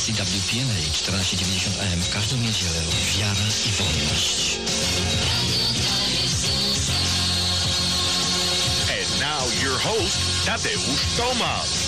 stacji WPNA 1490 AM w każdą niedzielę wiara i wolność. And now your host, Tadeusz Tomasz.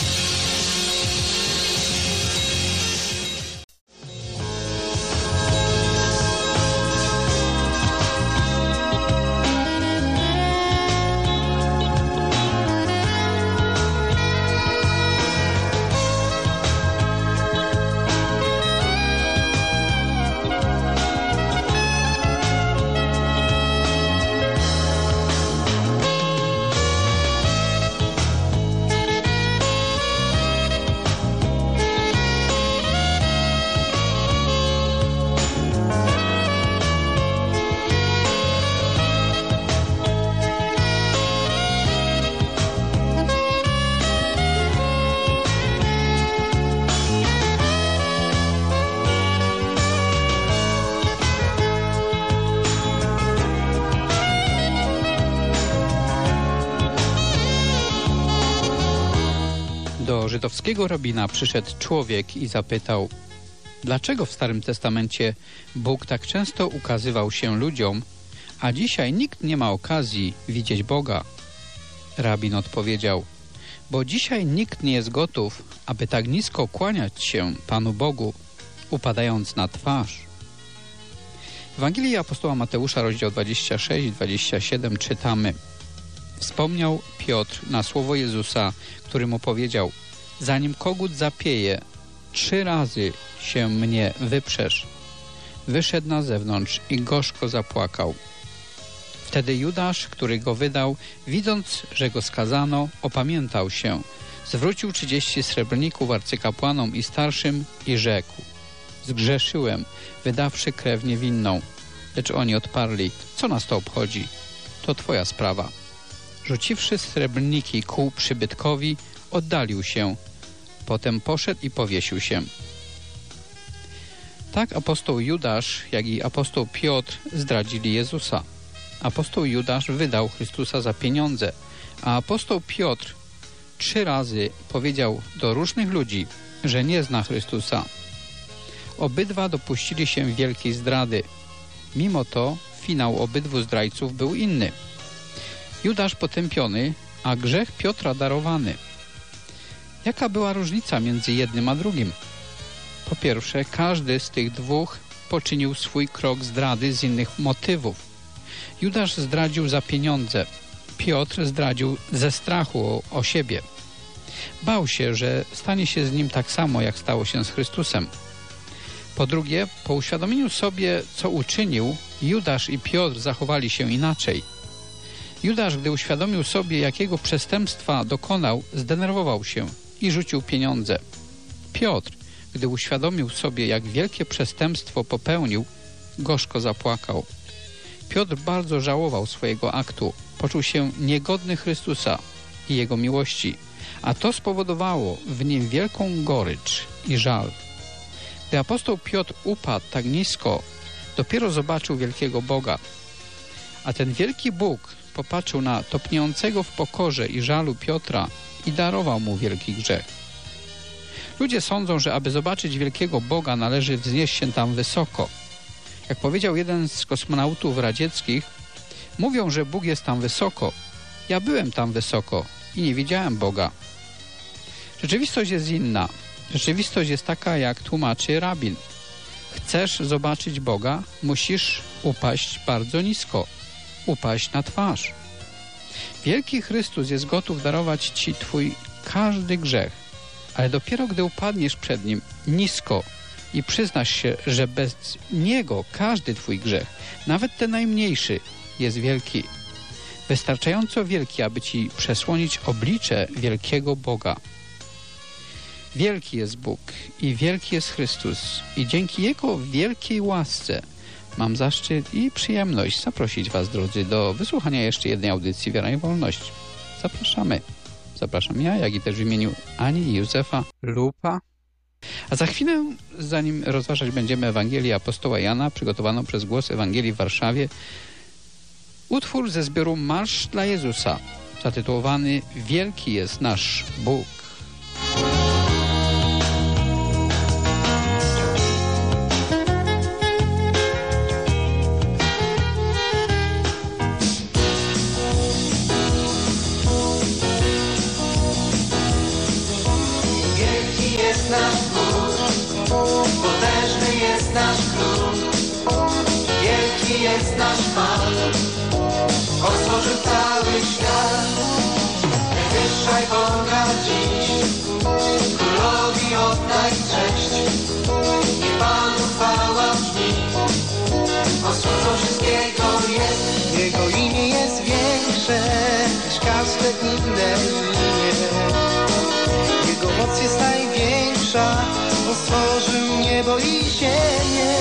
Do żydowskiego rabina przyszedł człowiek i zapytał: dlaczego w Starym Testamencie Bóg tak często ukazywał się ludziom, a dzisiaj nikt nie ma okazji widzieć Boga? Rabin odpowiedział: bo dzisiaj nikt nie jest gotów, aby tak nisko kłaniać się Panu Bogu, upadając na twarz. W Ewangelii apostoła Mateusza, rozdział 26 i 27 czytamy: wspomniał Piotr na słowo Jezusa, który mu powiedział: zanim kogut zapieje, 3 razy się mnie wyprzesz. Wyszedł na zewnątrz i gorzko zapłakał. Wtedy Judasz, który go wydał, widząc, że go skazano, opamiętał się, zwrócił 30 srebrników arcykapłanom i starszym i rzekł: zgrzeszyłem, wydawszy krew niewinną. Lecz oni odparli: co nas to obchodzi? To twoja sprawa. Rzuciwszy srebrniki ku przybytkowi, oddalił się. Potem poszedł i powiesił się. Tak apostoł Judasz, jak i apostoł Piotr zdradzili Jezusa. Apostoł Judasz wydał Chrystusa za pieniądze, a apostoł Piotr 3 razy powiedział do różnych ludzi, że nie zna Chrystusa. Obydwa dopuścili się wielkiej zdrady. Mimo to finał obydwu zdrajców był inny. Judasz potępiony, a grzech Piotra darowany. Jaka była różnica między jednym a drugim? Po pierwsze, każdy z tych dwóch poczynił swój krok zdrady z innych motywów. Judasz zdradził za pieniądze, Piotr zdradził ze strachu o siebie. Bał się, że stanie się z nim tak samo, jak stało się z Chrystusem. Po drugie, po uświadomieniu sobie, co uczynił, Judasz i Piotr zachowali się inaczej. Judasz, gdy uświadomił sobie, jakiego przestępstwa dokonał, zdenerwował się i rzucił pieniądze. Piotr, gdy uświadomił sobie, jak wielkie przestępstwo popełnił, gorzko zapłakał. Piotr bardzo żałował swojego aktu, poczuł się niegodny Chrystusa i Jego miłości, a to spowodowało w nim wielką gorycz i żal. Gdy apostoł Piotr upadł tak nisko, dopiero zobaczył wielkiego Boga. A ten wielki Bóg popatrzył na topniejącego w pokorze i żalu Piotra i darował mu wielki grzech. Ludzie sądzą, że aby zobaczyć wielkiego Boga, należy wznieść się tam wysoko. Jak powiedział jeden z kosmonautów radzieckich, mówią, że Bóg jest tam wysoko. Ja byłem tam wysoko i nie widziałem Boga. Rzeczywistość jest inna. Rzeczywistość jest taka, jak tłumaczy rabin. Chcesz zobaczyć Boga, musisz upaść bardzo nisko. Upaść na twarz. Wielki Chrystus jest gotów darować Ci Twój każdy grzech, ale dopiero gdy upadniesz przed Nim nisko i przyznasz się, że bez Niego każdy Twój grzech, nawet ten najmniejszy, jest wielki. Wystarczająco wielki, aby Ci przesłonić oblicze wielkiego Boga. Wielki jest Bóg i wielki jest Chrystus i dzięki Jego wielkiej łasce mam zaszczyt i przyjemność zaprosić Was, drodzy, do wysłuchania jeszcze jednej audycji Wiara i Wolność. Zapraszamy. Zapraszam ja, jak i też w imieniu Ani i Józefa Lupa. A za chwilę, zanim rozważać będziemy Ewangelię apostoła Jana, przygotowaną przez Głos Ewangelii w Warszawie, utwór ze zbioru Marsz dla Jezusa, zatytułowany Wielki jest nasz Bóg. zbawienie.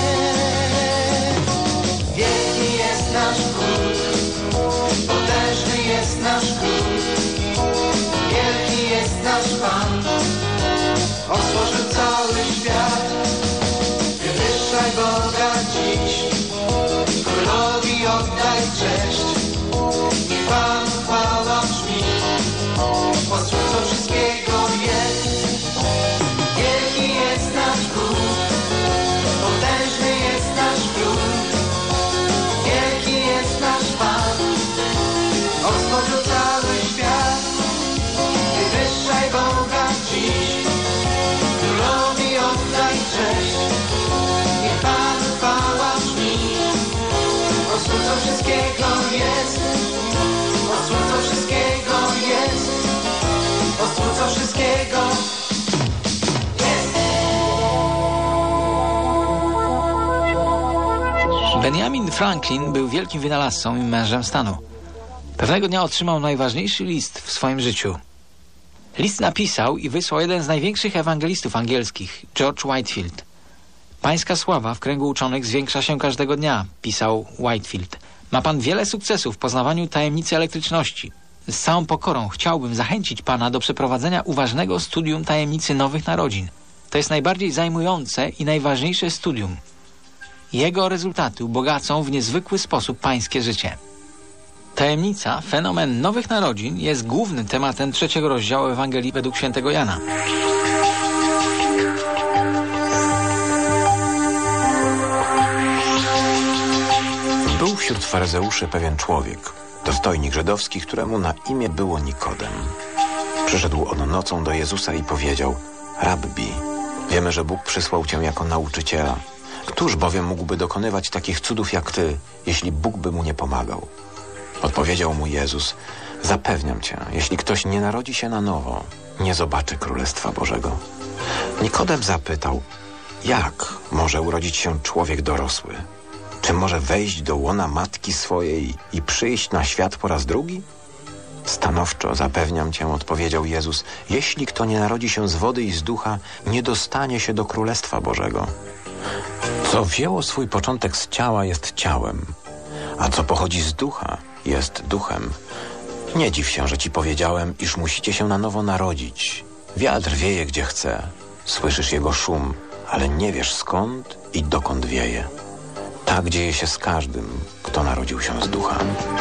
Wielki jest nasz Bóg, potężny jest nasz Król, wielki jest nasz Pan, On stworzył cały świat. Wywyższaj Boga dziś, Królowi oddaj cześć, niech Pan chwała brzmi, bo Stwórcą wszystkiego jest. Wielki jest nasz Bóg, potężny jest nasz Król, wielki jest nasz Pan, On stworzył cały świat. Wywyższaj Boga dziś, Królowi oddaj cześć, niech Pan chwała brzmi, bo Stwórcą wszystkiego jest, bo Stwórcą wszystkiego jest, bo Stwórcą wszystkiego jest. Benjamin Franklin był wielkim wynalazcą i mężem stanu. Pewnego dnia otrzymał najważniejszy list w swoim życiu. List napisał i wysłał jeden z największych ewangelistów angielskich, George Whitefield. Pańska sława w kręgu uczonych zwiększa się każdego dnia, pisał Whitefield. Ma pan wiele sukcesów w poznawaniu tajemnicy elektryczności. Z całą pokorą chciałbym zachęcić pana do przeprowadzenia uważnego studium tajemnicy nowych narodzin. To jest najbardziej zajmujące i najważniejsze studium. Jego rezultaty ubogacą w niezwykły sposób pańskie życie. Tajemnica, fenomen nowych narodzin jest głównym tematem 3 rozdziału Ewangelii według świętego Jana. Był wśród faryzeuszy pewien człowiek, dostojnik żydowski, któremu na imię było Nikodem. Przyszedł on nocą do Jezusa i powiedział: Rabbi, wiemy, że Bóg przysłał Cię jako nauczyciela. Któż bowiem mógłby dokonywać takich cudów jak Ty, jeśli Bóg by mu nie pomagał? Odpowiedział mu Jezus: zapewniam Cię, jeśli ktoś nie narodzi się na nowo, nie zobaczy Królestwa Bożego. Nikodem zapytał: jak może urodzić się człowiek dorosły? Czy może wejść do łona matki swojej i przyjść na świat po raz drugi? Stanowczo zapewniam Cię, odpowiedział Jezus, jeśli kto nie narodzi się z wody i z ducha, nie dostanie się do Królestwa Bożego. Co wzięło swój początek z ciała, jest ciałem, a co pochodzi z ducha, jest duchem. Nie dziw się, że Ci powiedziałem, iż musicie się na nowo narodzić. Wiatr wieje gdzie chce, słyszysz jego szum, ale nie wiesz skąd i dokąd wieje. Tak dzieje się z każdym, kto narodził się z ducha.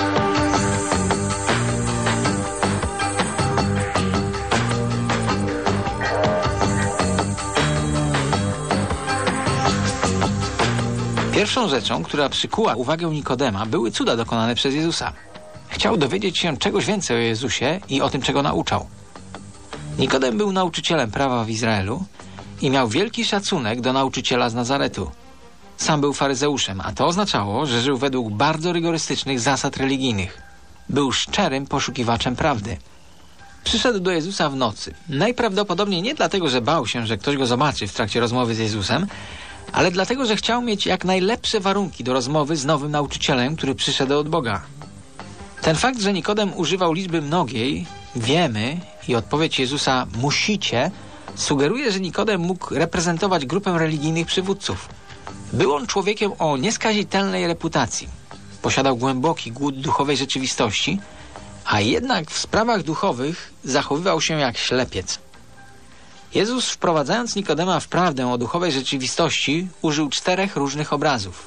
Pierwszą rzeczą, która przykuła uwagę Nikodema, były cuda dokonane przez Jezusa. Chciał dowiedzieć się czegoś więcej o Jezusie i o tym, czego nauczał. Nikodem był nauczycielem prawa w Izraelu i miał wielki szacunek do nauczyciela z Nazaretu. Sam był faryzeuszem, a to oznaczało, że żył według bardzo rygorystycznych zasad religijnych. Był szczerym poszukiwaczem prawdy. Przyszedł do Jezusa w nocy. Najprawdopodobniej nie dlatego, że bał się, że ktoś go zobaczy w trakcie rozmowy z Jezusem, ale dlatego, że chciał mieć jak najlepsze warunki do rozmowy z nowym nauczycielem, który przyszedł od Boga. Ten fakt, że Nikodem używał liczby mnogiej, wiemy, i odpowiedź Jezusa musicie, sugeruje, że Nikodem mógł reprezentować grupę religijnych przywódców. Był on człowiekiem o nieskazitelnej reputacji. Posiadał głęboki głód duchowej rzeczywistości, a jednak w sprawach duchowych zachowywał się jak ślepiec. Jezus, wprowadzając Nikodema w prawdę o duchowej rzeczywistości, użył 4 różnych obrazów.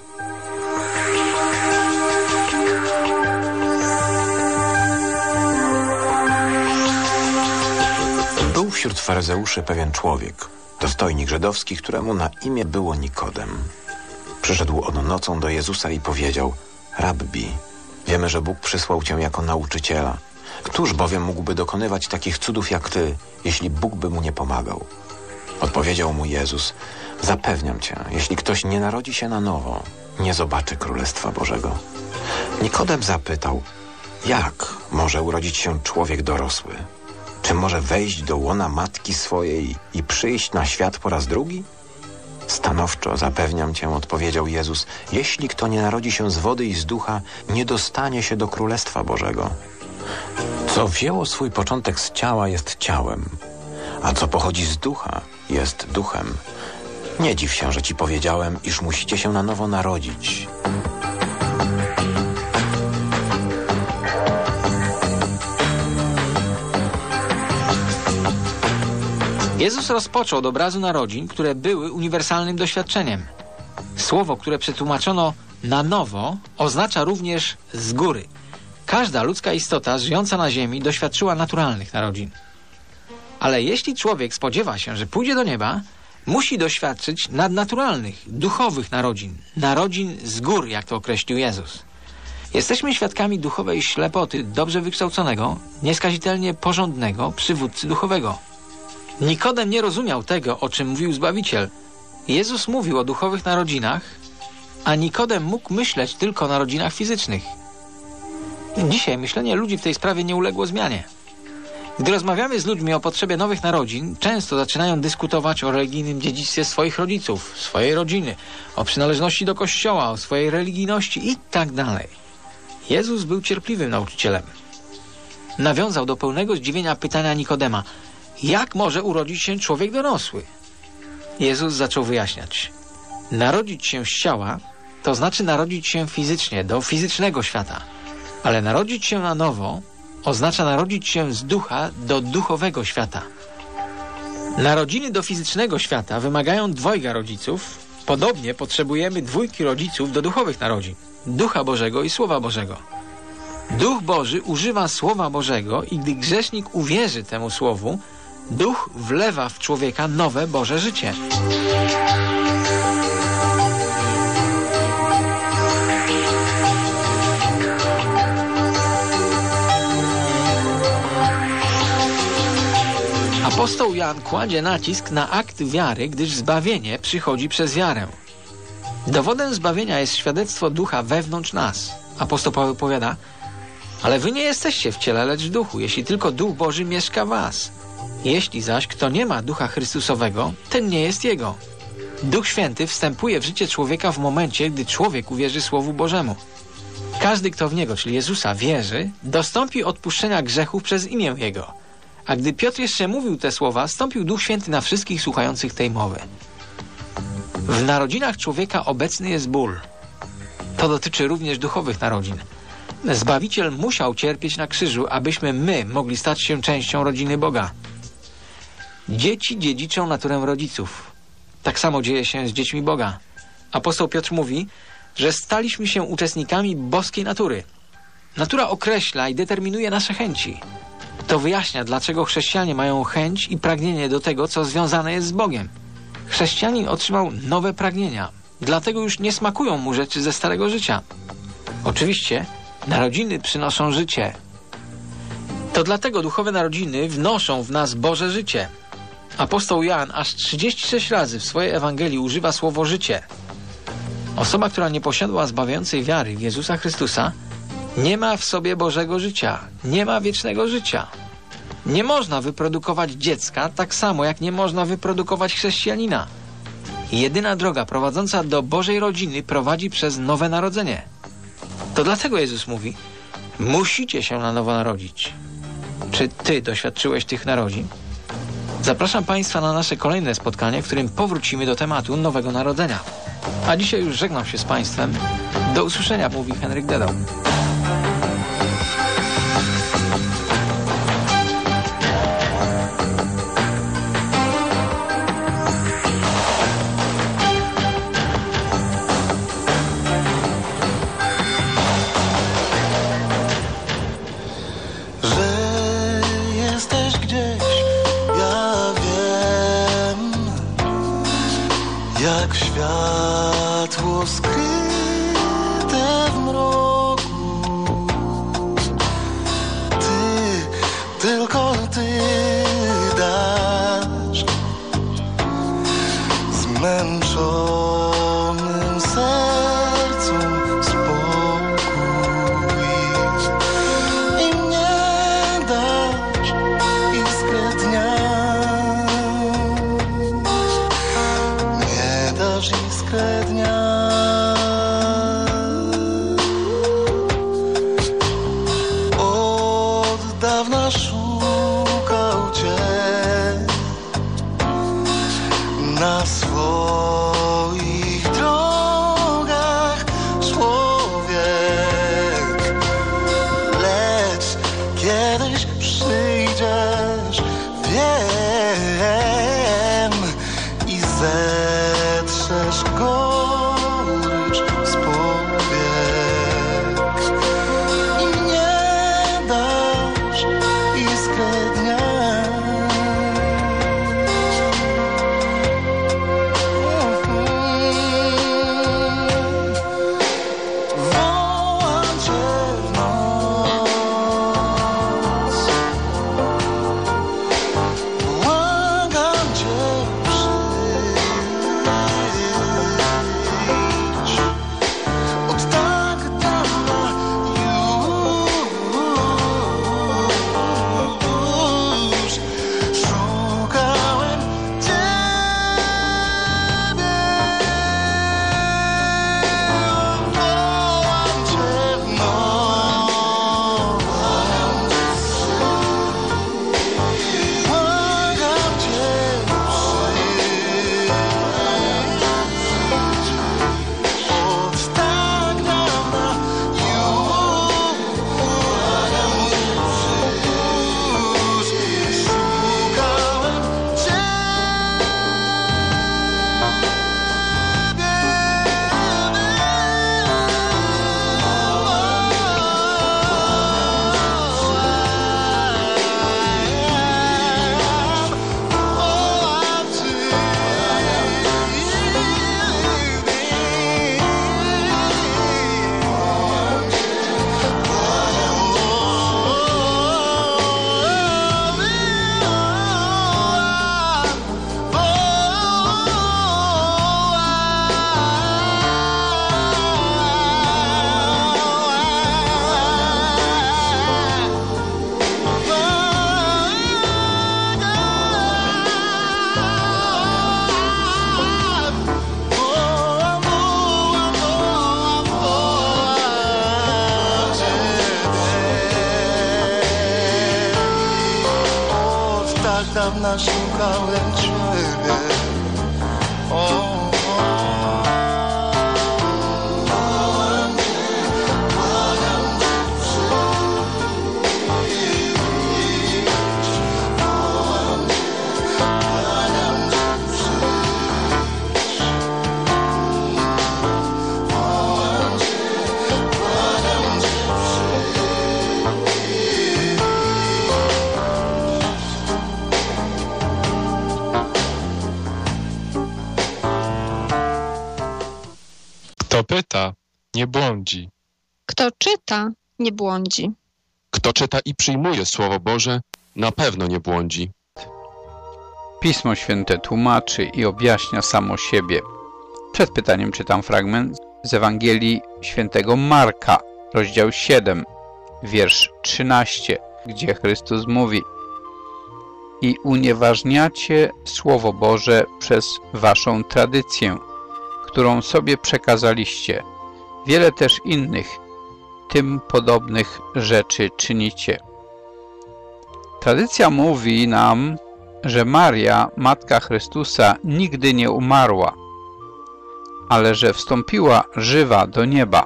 Był wśród faryzeuszy pewien człowiek, dostojnik żydowski, któremu na imię było Nikodem. Przyszedł on nocą do Jezusa i powiedział: Rabbi, wiemy, że Bóg przysłał Cię jako nauczyciela. Któż bowiem mógłby dokonywać takich cudów jak Ty, jeśli Bóg by mu nie pomagał? Odpowiedział mu Jezus: zapewniam Cię, jeśli ktoś nie narodzi się na nowo, nie zobaczy Królestwa Bożego. Nikodem zapytał: jak może urodzić się człowiek dorosły? Czy może wejść do łona matki swojej i przyjść na świat po raz drugi? Stanowczo zapewniam Cię, odpowiedział Jezus, jeśli kto nie narodzi się z wody i z ducha, nie dostanie się do Królestwa Bożego. Co wzięło swój początek z ciała, jest ciałem, a co pochodzi z ducha, jest duchem. Nie dziw się, że ci powiedziałem, iż musicie się na nowo narodzić. Jezus rozpoczął od obrazu narodzin, które były uniwersalnym doświadczeniem. Słowo, które przetłumaczono na nowo, oznacza również z góry. Każda ludzka istota żyjąca na ziemi doświadczyła naturalnych narodzin. Ale jeśli człowiek spodziewa się, że pójdzie do nieba, musi doświadczyć nadnaturalnych, duchowych narodzin. Narodzin z gór, jak to określił Jezus. Jesteśmy świadkami duchowej ślepoty dobrze wykształconego, nieskazitelnie porządnego przywódcy duchowego. Nikodem nie rozumiał tego, o czym mówił Zbawiciel. Jezus mówił o duchowych narodzinach, a Nikodem mógł myśleć tylko o narodzinach fizycznych. Dzisiaj myślenie ludzi w tej sprawie nie uległo zmianie. Gdy rozmawiamy z ludźmi o potrzebie nowych narodzin, często zaczynają dyskutować o religijnym dziedzictwie swoich rodziców, swojej rodziny, o przynależności do kościoła, o swojej religijności i tak dalej. Jezus był cierpliwym nauczycielem. Nawiązał do pełnego zdziwienia pytania Nikodema: jak może urodzić się człowiek dorosły? Jezus zaczął wyjaśniać. Narodzić się z ciała to znaczy narodzić się fizycznie, do fizycznego świata. Ale narodzić się na nowo oznacza narodzić się z ducha do duchowego świata. Narodziny do fizycznego świata wymagają dwojga rodziców. Podobnie potrzebujemy dwójki rodziców do duchowych narodzin. Ducha Bożego i Słowa Bożego. Duch Boży używa Słowa Bożego i gdy grzesznik uwierzy temu Słowu, Duch wlewa w człowieka nowe Boże życie. Apostoł Jan kładzie nacisk na akt wiary, gdyż zbawienie przychodzi przez wiarę. Dowodem zbawienia jest świadectwo Ducha wewnątrz nas. Apostoł Paweł powiada: ale wy nie jesteście w ciele, lecz w duchu, jeśli tylko Duch Boży mieszka w was. Jeśli zaś kto nie ma Ducha Chrystusowego, ten nie jest Jego. Duch Święty wstępuje w życie człowieka w momencie, gdy człowiek uwierzy Słowu Bożemu. Każdy, kto w Niego, czyli Jezusa, wierzy, dostąpi odpuszczenia grzechów przez imię Jego. A gdy Piotr jeszcze mówił te słowa, stąpił Duch Święty na wszystkich słuchających tej mowy. W narodzinach człowieka obecny jest ból. To dotyczy również duchowych narodzin. Zbawiciel musiał cierpieć na krzyżu, abyśmy my mogli stać się częścią rodziny Boga. Dzieci dziedziczą naturę rodziców. Tak samo dzieje się z dziećmi Boga. Apostoł Piotr mówi, że staliśmy się uczestnikami boskiej natury. Natura określa i determinuje nasze chęci. To wyjaśnia, dlaczego chrześcijanie mają chęć i pragnienie do tego, co związane jest z Bogiem. Chrześcijanin otrzymał nowe pragnienia. Dlatego już nie smakują mu rzeczy ze starego życia. Oczywiście narodziny przynoszą życie. To dlatego duchowe narodziny wnoszą w nas Boże życie. Apostoł Jan aż 36 razy w swojej Ewangelii używa słowo życie. Osoba, która nie posiadła zbawiającej wiary w Jezusa Chrystusa, nie ma w sobie Bożego życia, nie ma wiecznego życia. Nie można wyprodukować dziecka, tak samo jak nie można wyprodukować chrześcijanina. Jedyna droga prowadząca do Bożej rodziny prowadzi przez nowe narodzenie. To dlatego Jezus mówi: musicie się na nowo narodzić. Czy ty doświadczyłeś tych narodzin? Zapraszam Państwa na nasze kolejne spotkanie, w którym powrócimy do tematu Nowego Narodzenia. A dzisiaj już żegnam się z Państwem. Do usłyszenia, mówi Henryk Dedał. Jak światło skryte w mroku, Ty, tylko Ty dasz zmęczonym sercom spokój i mnie dasz iskrę dnia. Iskrę dnia. Od dawna szukał Cię na swoim dawna szukałem Ciebie. O. Kto pyta, nie błądzi. Kto czyta, nie błądzi. Kto czyta i przyjmuje Słowo Boże, na pewno nie błądzi. Pismo Święte tłumaczy i objaśnia samo siebie. Przed pytaniem czytam fragment z Ewangelii Świętego Marka, rozdział 7, wiersz 13, gdzie Chrystus mówi: i unieważniacie Słowo Boże przez waszą tradycję, którą sobie przekazaliście. Wiele też innych, tym podobnych rzeczy czynicie. Tradycja mówi nam, że Maria, Matka Chrystusa, nigdy nie umarła, ale że wstąpiła żywa do nieba.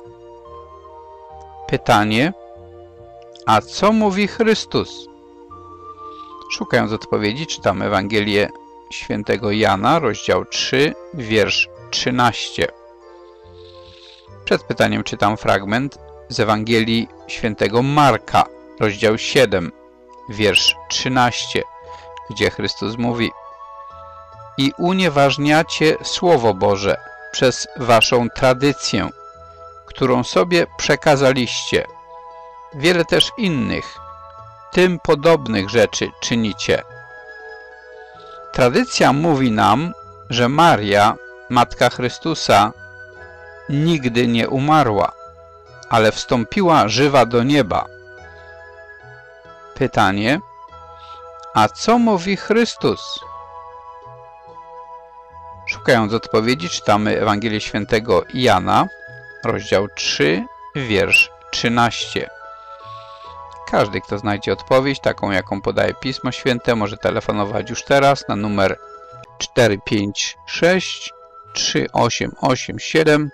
Pytanie: a co mówi Chrystus? Szukając odpowiedzi, czytamy Ewangelię Świętego Jana, rozdział 3, wiersz 13. Przed pytaniem czytam fragment z Ewangelii Świętego Marka, rozdział 7, wiersz 13, gdzie Chrystus mówi: i unieważniacie Słowo Boże przez waszą tradycję, którą sobie przekazaliście. Wiele też innych, tym podobnych rzeczy czynicie. Tradycja mówi nam, że Maria, Matka Chrystusa, nigdy nie umarła, ale wstąpiła żywa do nieba. Pytanie: a co mówi Chrystus? Szukając odpowiedzi, czytamy Ewangelię Świętego Jana, rozdział 3, wiersz 13. Każdy, kto znajdzie odpowiedź, taką jaką podaje Pismo Święte, może telefonować już teraz na numer 456 3887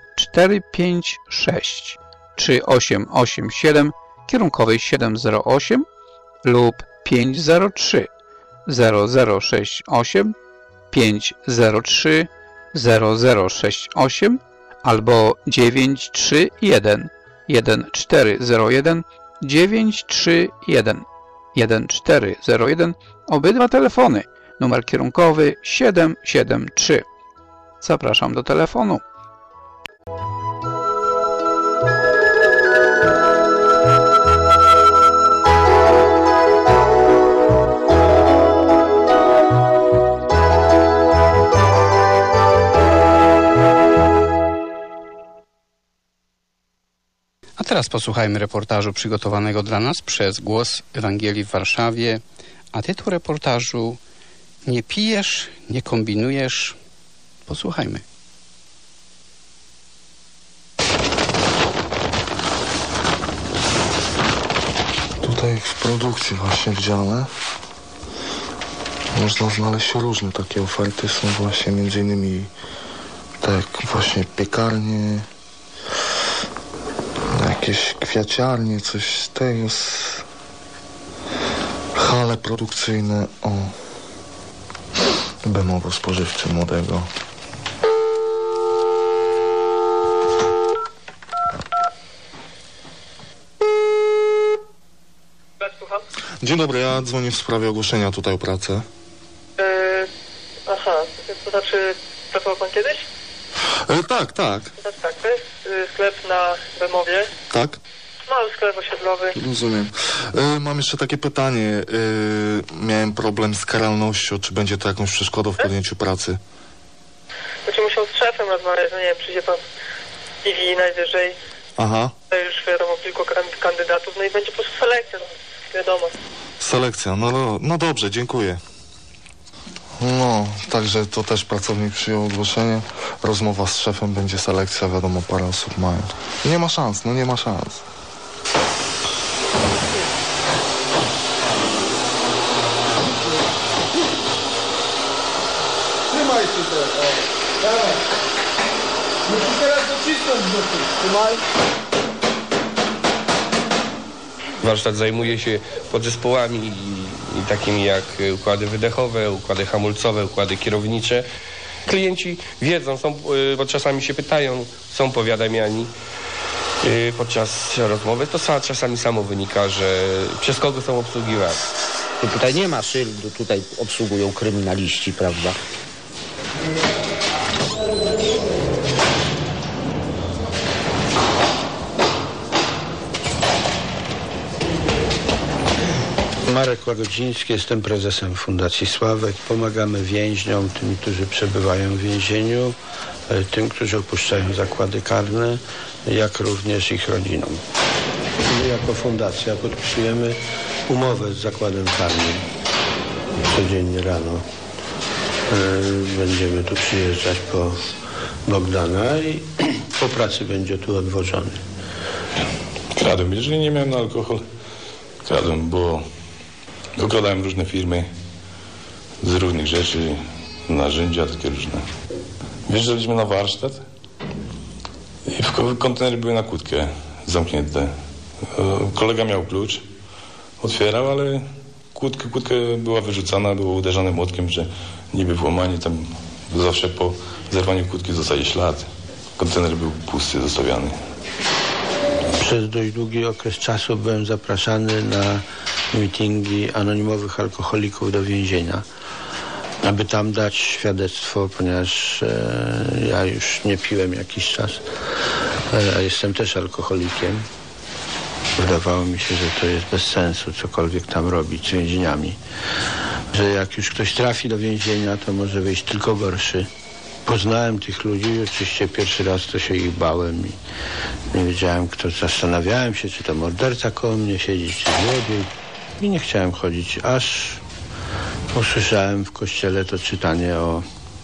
456 3887 kierunkowej 708 lub 503 0068 503 0068 albo 931 1401 931 1401. Obydwa telefony. Numer kierunkowy 773. Zapraszam do telefonu. A teraz posłuchajmy reportażu przygotowanego dla nas przez Głos Ewangelii w Warszawie, a tytuł reportażu: nie pijesz, nie kombinujesz. Posłuchajmy. Tutaj w produkcji właśnie w dziale można znaleźć różne takie oferty. Są właśnie między innymi tak właśnie piekarnie, jakieś kwiaciarnie, coś z tego, hale produkcyjne, o, Bemowo-spożywczy Młodego. Dzień dobry, ja dzwonię w sprawie ogłoszenia tutaj o pracę. Aha, to znaczy pracował pan kiedyś? Tak. Tak. To jest sklep na Bemowie. Tak? Mały sklep osiedlowy. Rozumiem. Mam jeszcze takie pytanie. Miałem problem z karalnością. Czy będzie to jakąś przeszkodą w podjęciu pracy? Będzie musiał z szefem rozmawiać, no nie wiem, przyjdzie pan CV najwyżej. Aha. Tutaj już wiadomo kilku kandydatów, no i będzie po prostu selekcja, no, wiadomo. Selekcja, no dobrze, dziękuję. No, także to też pracownik przyjął ogłoszenie. Rozmowa z szefem, będzie selekcja, wiadomo, parę osób mają. Nie ma szans, nie ma szans. Warsztat zajmuje się podzespołami i takimi jak układy wydechowe, układy hamulcowe, układy kierownicze. Klienci wiedzą, bo czasami się pytają, są powiadamiani podczas rozmowy. To czasami samo wynika, że przez kogo są obsługiwani. Tutaj nie ma szyldu, tutaj obsługują kryminaliści, prawda? Marek Łagodziński, jestem prezesem Fundacji Sławek. Pomagamy więźniom, tym, którzy przebywają w więzieniu, tym, którzy opuszczają zakłady karne, jak również ich rodzinom. My jako fundacja podpisujemy umowę z zakładem karnym. Codziennie rano będziemy tu przyjeżdżać po Bogdana i po pracy będzie tu odwożony. Kradłem, jeżeli nie miałem na alkohol, kradłem, bo okradałem różne firmy z różnych rzeczy, narzędzia takie różne. Wjeżdżaliśmy na warsztat i kontenery były na kłódkę zamknięte. Kolega miał klucz, otwierał, ale kłódka była wyrzucana, było uderzane młotkiem, że niby włamanie, tam zawsze po zerwaniu kłódki zostaje ślad. Kontener był pusty, zostawiany. Przez dość długi okres czasu byłem zapraszany na mityngi anonimowych alkoholików do więzienia, aby tam dać świadectwo, ponieważ ja już nie piłem jakiś czas, a jestem też alkoholikiem. Wydawało mi się, że to jest bez sensu cokolwiek tam robić z więźniami, że jak już ktoś trafi do więzienia, to może wyjść tylko gorszy. Poznałem tych ludzi, oczywiście pierwszy raz to się ich bałem i nie wiedziałem, kto. Zastanawiałem się, czy to morderca koło mnie siedzi, czy złodziej. I nie chciałem chodzić, aż usłyszałem w kościele to czytanie o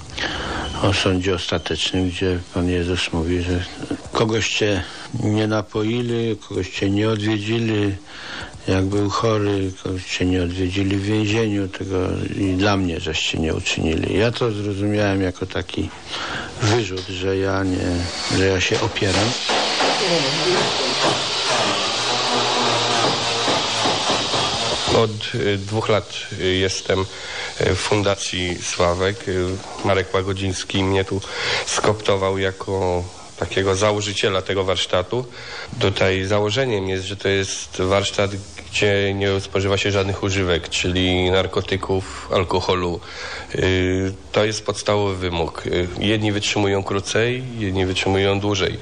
sądzie ostatecznym, gdzie Pan Jezus mówi, że kogoś cię nie napoili, kogoś cię nie odwiedzili, jak był chory, kogoś cię nie odwiedzili w więzieniu, tego i dla mnie żeście nie uczynili. Ja to zrozumiałem jako taki wyrzut, że ja się opieram. Od 2 lat jestem w Fundacji Sławek. Marek Łagodziński mnie tu skoptował jako takiego założyciela tego warsztatu. Tutaj założeniem jest, że to jest warsztat, gdzie nie spożywa się żadnych używek, czyli narkotyków, alkoholu. To jest podstawowy wymóg. Jedni wytrzymują krócej, jedni wytrzymują dłużej.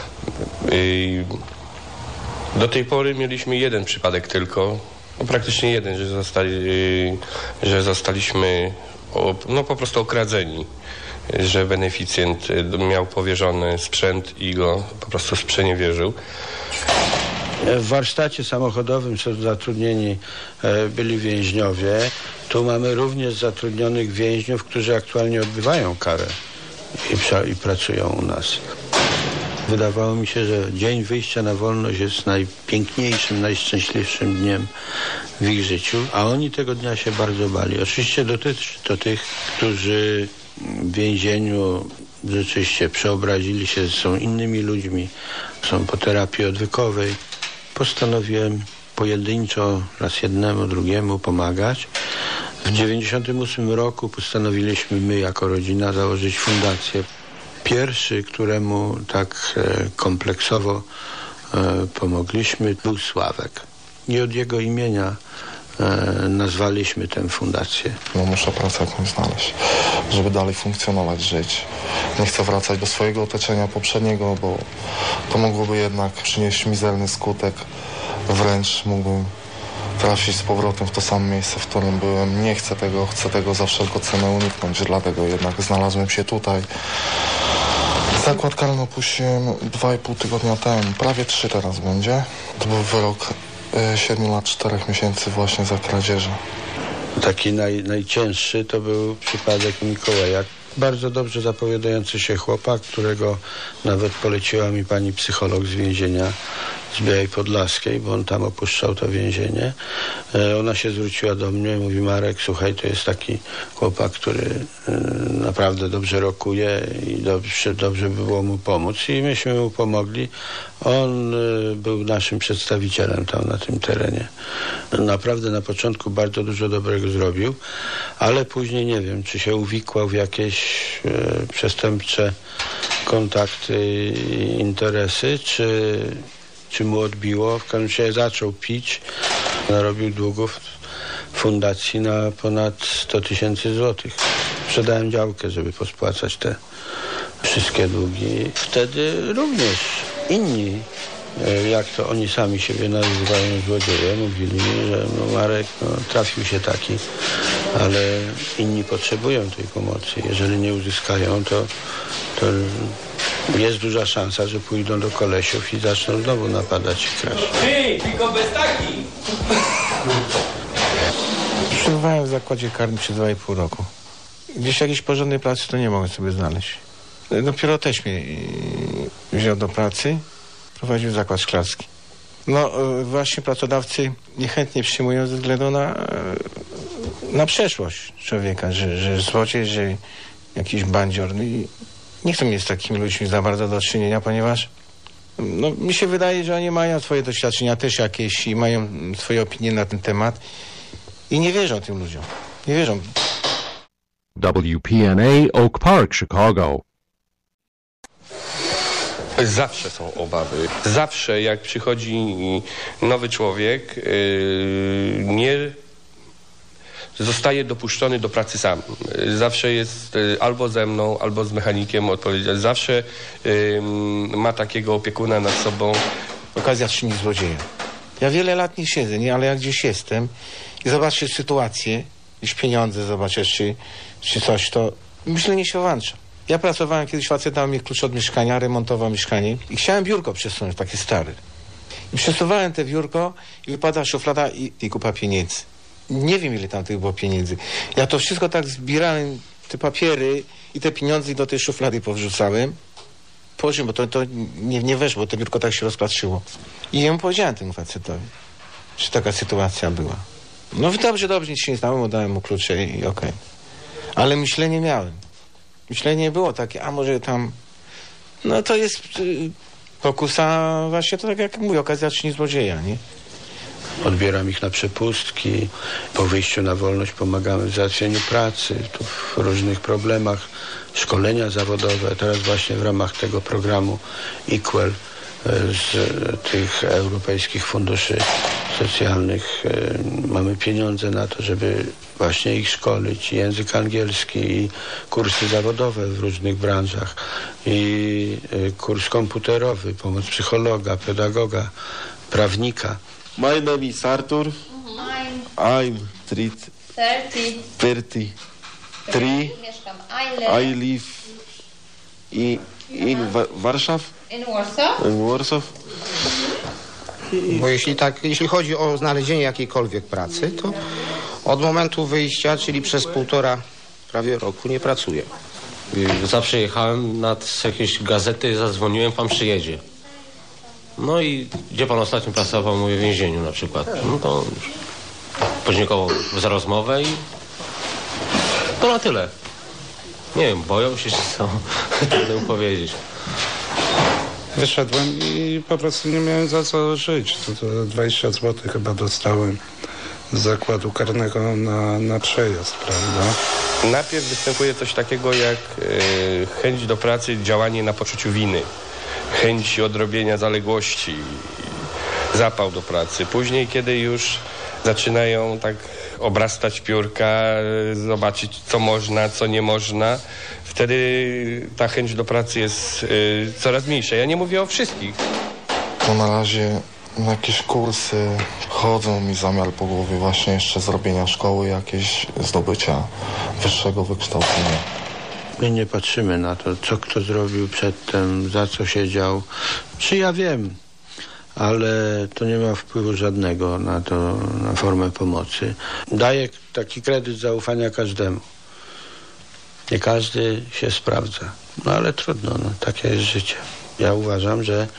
Do tej pory mieliśmy jeden przypadek tylko, praktycznie jeden, że zostaliśmy po prostu okradzeni, że beneficjent miał powierzony sprzęt i go po prostu sprzeniewierzył. W warsztacie samochodowym są zatrudnieni byli więźniowie. Tu mamy również zatrudnionych więźniów, którzy aktualnie odbywają karę i pracują u nas. Wydawało mi się, że dzień wyjścia na wolność jest najpiękniejszym, najszczęśliwszym dniem w ich życiu, a oni tego dnia się bardzo bali. Oczywiście dotyczy to tych, którzy w więzieniu rzeczywiście przeobrazili się, są innymi ludźmi, są po terapii odwykowej. Postanowiłem pojedynczo raz jednemu, drugiemu pomagać. W 1998 roku postanowiliśmy my jako rodzina założyć fundację. Pierwszy, któremu tak kompleksowo pomogliśmy, był Sławek. I od jego imienia nazwaliśmy tę fundację. Muszę pracę jakąś znaleźć, żeby dalej funkcjonować, żyć. Nie chcę wracać do swojego otoczenia poprzedniego, bo to mogłoby jednak przynieść mizerny skutek. Wręcz mógłbym trafić z powrotem w to samo miejsce, w którym byłem. Nie chcę tego, chcę tego za wszelką cenę uniknąć, dlatego jednak znalazłem się tutaj. Zakład karny opuściłem 2,5 tygodnia temu, prawie 3 teraz będzie. To był wyrok 7 lat 4 miesięcy właśnie za kradzieże. Taki najcięższy to był przypadek Mikołaja. Bardzo dobrze zapowiadający się chłopak, którego nawet poleciła mi pani psycholog z więzienia, z Białej Podlaskiej, bo on tam opuszczał to więzienie. Ona się zwróciła do mnie i mówi: Marek, słuchaj, to jest taki chłopak, który naprawdę dobrze rokuje i dobrze by było mu pomóc. I myśmy mu pomogli. On był naszym przedstawicielem tam na tym terenie. Naprawdę na początku bardzo dużo dobrego zrobił, ale później nie wiem, czy się uwikłał w jakieś przestępcze kontakty, interesy, czy mu odbiło. W każdym razie zaczął pić, narobił długów fundacji na ponad 100 000 złotych. Sprzedałem działkę, żeby pospłacać te wszystkie długi. Wtedy również inni, jak to oni sami siebie nazywają, złodzieje, mówili mi, że Marek, trafił się taki, ale inni potrzebują tej pomocy. Jeżeli nie uzyskają, to jest duża szansa, że pójdą do kolesiów i zaczną znowu napadać i kraść. Tylko bez taki! Przebywałem w zakładzie karnym przez 2,5 roku. Gdzieś jakiejś porządnej pracy to nie mogłem sobie znaleźć. Dopiero też mnie wziął do pracy, prowadził zakład szklarski. Właśnie pracodawcy niechętnie przyjmują ze względu na przeszłość człowieka, że złodziej, że jakiś bandzior. I nie chcę mieć z takimi ludźmi za bardzo do czynienia, ponieważ mi się wydaje, że oni mają swoje doświadczenia też jakieś i mają swoje opinie na ten temat i nie wierzą tym ludziom. Nie wierzą. WPNA Oak Park, Chicago. Zawsze są obawy. Zawsze jak przychodzi nowy człowiek, nie zostaje dopuszczony do pracy sam. Zawsze jest albo ze mną, albo z mechanikiem odpowiedzialny. Zawsze ma takiego opiekuna nad sobą. Okazja czyni złodzieja. Ja wiele lat nie siedzę, nie, ale jak gdzieś jestem i zobaczę sytuację, gdzieś pieniądze zobaczę, czy coś, to myślenie się włącza. Ja pracowałem kiedyś, facet dał mi klucz od mieszkania, remontował mieszkanie i chciałem biurko przesunąć, takie stare. I przesuwałem te biurko i wypada szuflada i kupa pieniędzy. Nie wiem, ile tam tych było pieniędzy. Ja to wszystko tak zbierałem, te papiery i te pieniądze do tej szuflady powrzucałem. Po czym, bo to nie weszło, bo to biurko tak się rozpatrzyło. I ja mu powiedziałem temu facetowi, że taka sytuacja była. Dobrze, nic się nie stało, dałem mu klucze i okej. Ale myślenie miałem. Myślenie było takie, a może tam... to jest pokusa właśnie, to tak jak mówię, okazja czyni złodzieja, nie? Odbieram ich na przepustki. Po wyjściu na wolność pomagamy w załatwieniu pracy, tu w różnych problemach, szkolenia zawodowe. Teraz właśnie w ramach tego programu Equal z tych europejskich funduszy socjalnych mamy pieniądze na to, żeby właśnie ich szkolić. Język angielski i kursy zawodowe w różnych branżach i kurs komputerowy, pomoc psychologa, pedagoga, prawnika. My name is Artur. I'm 33. I live in Warsaw. In Warsaw? In Warsaw. Bo jeśli chodzi o znalezienie jakiejkolwiek pracy, to od momentu wyjścia, czyli przez prawie roku nie pracuję. Zawsze jechałem nad jakieś gazety, zadzwoniłem, pan przyjedzie. No i gdzie pan ostatnio pracował? Mówię, w więzieniu na przykład. To podziękował za rozmowę i to na tyle. Nie wiem, boją się czy co, trudno powiedzieć. Wyszedłem i po prostu nie miałem za co żyć. To 20 zł chyba dostałem z zakładu karnego na przejazd, prawda? Najpierw występuje coś takiego jak chęć do pracy, działanie na poczuciu winy. Chęć odrobienia zaległości, zapał do pracy. Później, kiedy już zaczynają tak obrastać piórka, zobaczyć co można, co nie można, wtedy ta chęć do pracy jest coraz mniejsza. Ja nie mówię o wszystkich. To na razie na jakieś kursy chodzą mi zamiar po głowie właśnie jeszcze zrobienia szkoły, jakieś zdobycia wyższego wykształcenia. My nie patrzymy na to, co kto zrobił przedtem, za co siedział. Czy ja wiem, ale to nie ma wpływu żadnego na to, na formę pomocy. Daję taki kredyt zaufania każdemu. Nie każdy się sprawdza. Ale trudno, takie jest życie. Ja uważam, że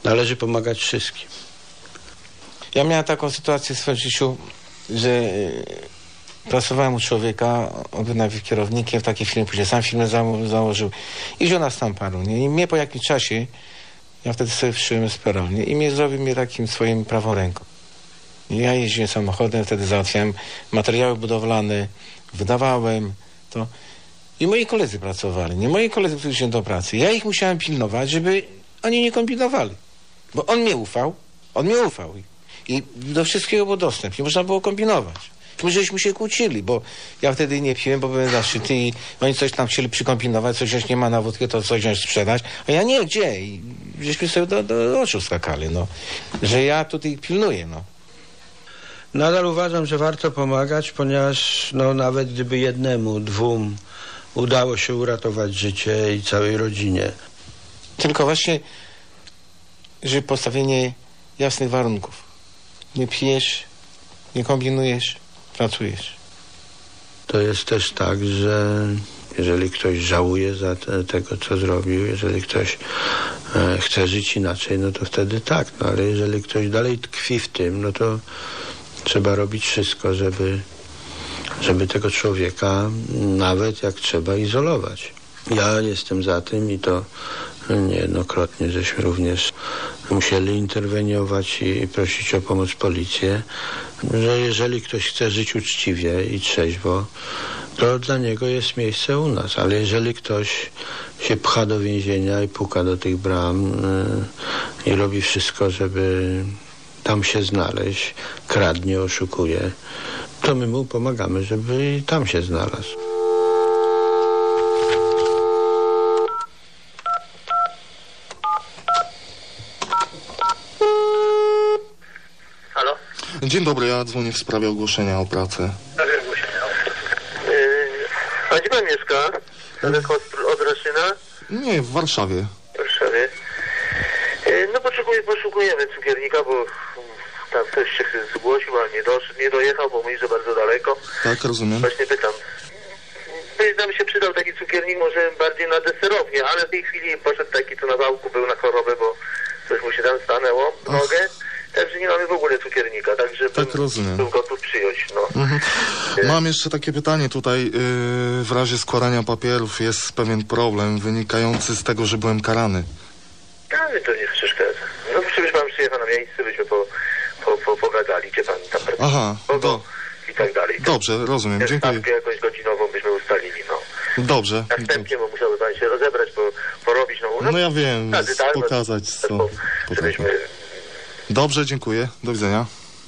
Należy pomagać wszystkim. Ja miałem taką sytuację w swoim życiu, że pracowałem u człowieka, on był najpierw kierownikiem w takiej firmie, później sam firmę założył i wziął nas tam paru. Nie? I mnie po jakimś czasie, ja wtedy sobie wszyłem Esperol, nie? I zrobił mnie takim swoim prawą ręką. I ja jeździłem samochodem, wtedy załatwiałem materiały budowlane, wydawałem to. I moi koledzy pracowali, nie? Moi koledzy, którzy się do pracy. Ja ich musiałem pilnować, żeby oni nie kombinowali. Bo on mnie ufał. I do wszystkiego był dostęp. Nie można było kombinować. My żeśmy się kłócili, bo ja wtedy nie piłem, bo byłem zaszyty i oni coś tam chcieli przykombinować, coś wziąć nie ma na wódkę, to coś wziąć sprzedać. A ja nie, gdzie? I żeśmy sobie do oczu skakali, no. Że ja tutaj pilnuję, no. Nadal uważam, że warto pomagać, ponieważ no, nawet gdyby jednemu, dwóm udało się uratować życie i całej rodzinie. Tylko właśnie, że postawienie jasnych warunków. Nie pijesz, nie kombinujesz, pracujesz. To jest też tak, że jeżeli ktoś żałuje za tego, co zrobił, jeżeli ktoś chce żyć inaczej, no to wtedy tak. No ale jeżeli ktoś dalej tkwi w tym, no to trzeba robić wszystko, żeby tego człowieka nawet jak trzeba izolować. Ja jestem za tym i to niejednokrotnie żeśmy również musieli interweniować i prosić o pomoc policję, że jeżeli ktoś chce żyć uczciwie i trzeźwo, to dla niego jest miejsce u nas, ale jeżeli ktoś się pcha do więzienia i puka do tych bram i robi wszystko, żeby tam się znaleźć, kradnie, oszukuje, to my mu pomagamy, żeby tam się znalazł. Halo? Dzień dobry, ja dzwonię w sprawie ogłoszenia o pracę. A gdzie pan mieszka? Daleko od Raszyna? Nie, w Warszawie. W Warszawie. No poszukujemy cukiernika, bo tam ktoś się zgłosił, ale nie dojechał, bo mówi, że bardzo daleko. Tak, rozumiem. Właśnie pytam. Nam się przydał taki cukiernik, może bardziej na deserownię, ale w tej chwili poszedł taki, co na wałku był na chorobę, bo coś mu się tam stanęło w nogę. Także nie mamy w ogóle cukiernika, także tak, rozumiem. Był gotów przyjąć, no. Mam jeszcze takie pytanie tutaj. W razie składania papierów jest pewien problem wynikający z tego, że byłem karany. Ale to nie przeszkadza. No przecież pan przyjechał na miejsce, byśmy pogadali, gdzie pan tam pracuje. Aha, i tak dalej. Dobrze, rozumiem, dziękuję. Stawkę jakąś godzinową byśmy ustalili, no. Dobrze. Następnie, bo musiałby pan się rozebrać, porobić, no ja wiem, pokazać co potrafię. Dobrze, dziękuję. Do widzenia.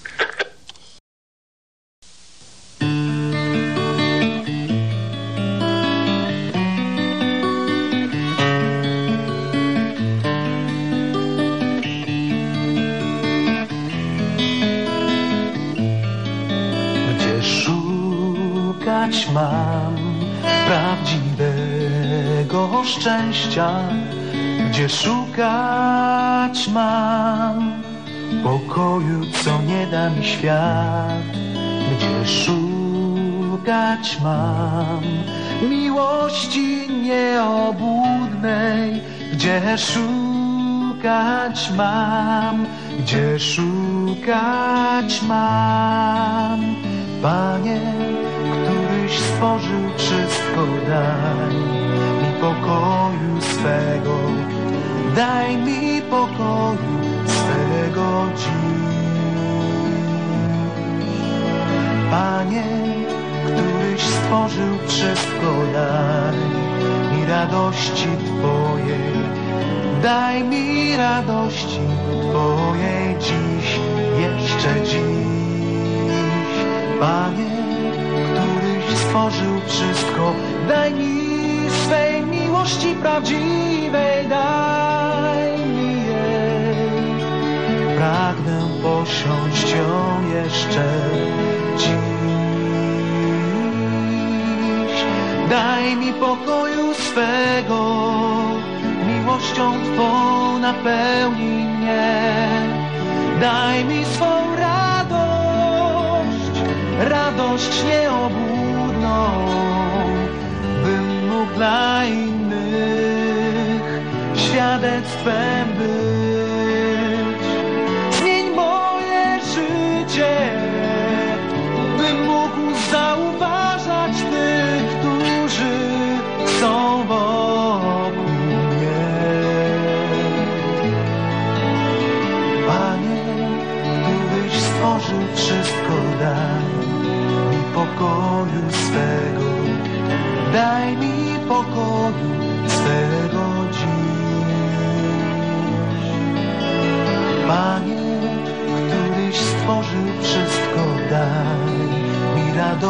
Gdzie szukać mam prawdziwego szczęścia? Gdzie szukać mam pokoju, co nie da mi świat? Gdzie szukać mam miłości nieobłudnej? Gdzie szukać mam? Gdzie szukać mam? Panie, któryś stworzył wszystko, daj mi pokoju swego, daj mi pokoju swego dziś. Panie, któryś stworzył wszystko, daj mi radości Twojej, daj mi radości Twojej dziś, jeszcze dziś. Panie, któryś stworzył wszystko, daj mi swej miłości prawdziwej, daj mi jej. Pragnę posiąść ją jeszcze dziś. Daj mi pokoju swego, miłością Twą napełnij mnie. Daj mi swą radość nieobłudną, bym mógł dla innych świadectwem być.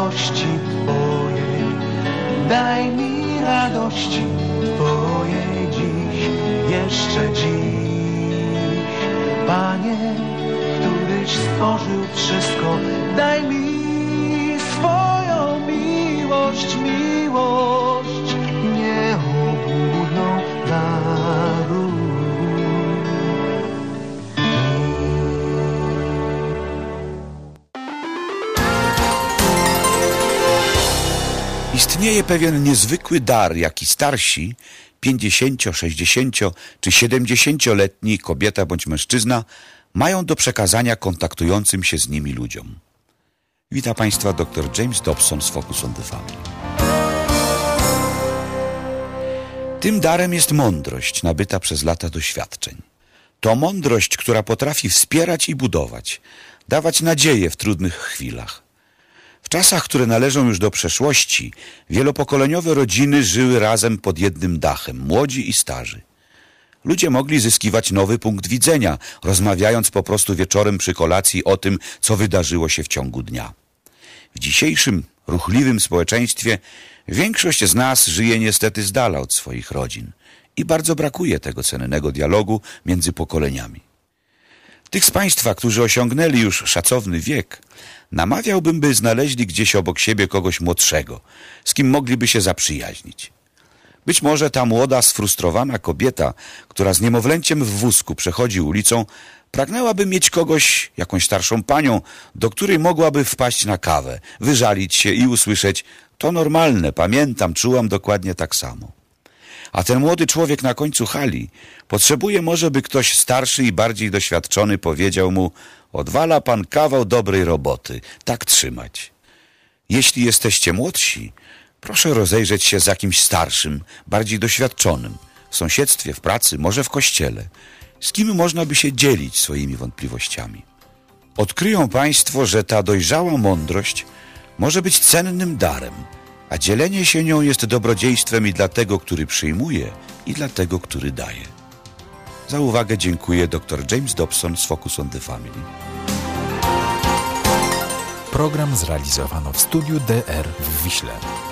miłości Twojej. Daj mi radości Twojej dziś, jeszcze dziś. Panie, któryś stworzył wszystko, daj mi swoją miłość, miłość nieobłudną daruj. Istnieje pewien niezwykły dar, jaki starsi, 50, 60 czy 70-letni kobieta bądź mężczyzna mają do przekazania kontaktującym się z nimi ludziom. Witam Państwa dr James Dobson z Focus on the Family. Tym darem jest mądrość nabyta przez lata doświadczeń. To mądrość, która potrafi wspierać i budować, dawać nadzieję w trudnych chwilach. W czasach, które należą już do przeszłości, wielopokoleniowe rodziny żyły razem pod jednym dachem, młodzi i starzy. Ludzie mogli zyskiwać nowy punkt widzenia, rozmawiając po prostu wieczorem przy kolacji o tym, co wydarzyło się w ciągu dnia. W dzisiejszym, ruchliwym społeczeństwie większość z nas żyje niestety z dala od swoich rodzin i bardzo brakuje tego cennego dialogu między pokoleniami. Tych z Państwa, którzy osiągnęli już szacowny wiek, namawiałbym, by znaleźli gdzieś obok siebie kogoś młodszego, z kim mogliby się zaprzyjaźnić. Być może ta młoda, sfrustrowana kobieta, która z niemowlęciem w wózku przechodzi ulicą, pragnęłaby mieć kogoś, jakąś starszą panią, do której mogłaby wpaść na kawę, wyżalić się i usłyszeć: to normalne, pamiętam, czułam dokładnie tak samo. A ten młody człowiek na końcu hali potrzebuje może, by ktoś starszy i bardziej doświadczony powiedział mu: odwala pan kawał dobrej roboty, tak trzymać. Jeśli jesteście młodsi, proszę rozejrzeć się za kimś starszym, bardziej doświadczonym, w sąsiedztwie, w pracy, może w kościele, z kim można by się dzielić swoimi wątpliwościami. Odkryją Państwo, że ta dojrzała mądrość może być cennym darem, a dzielenie się nią jest dobrodziejstwem i dla tego, który przyjmuje, i dla tego, który daje. Za uwagę dziękuję dr James Dobson z Focus on the Family. Program zrealizowano w studiu DR w Wiśle.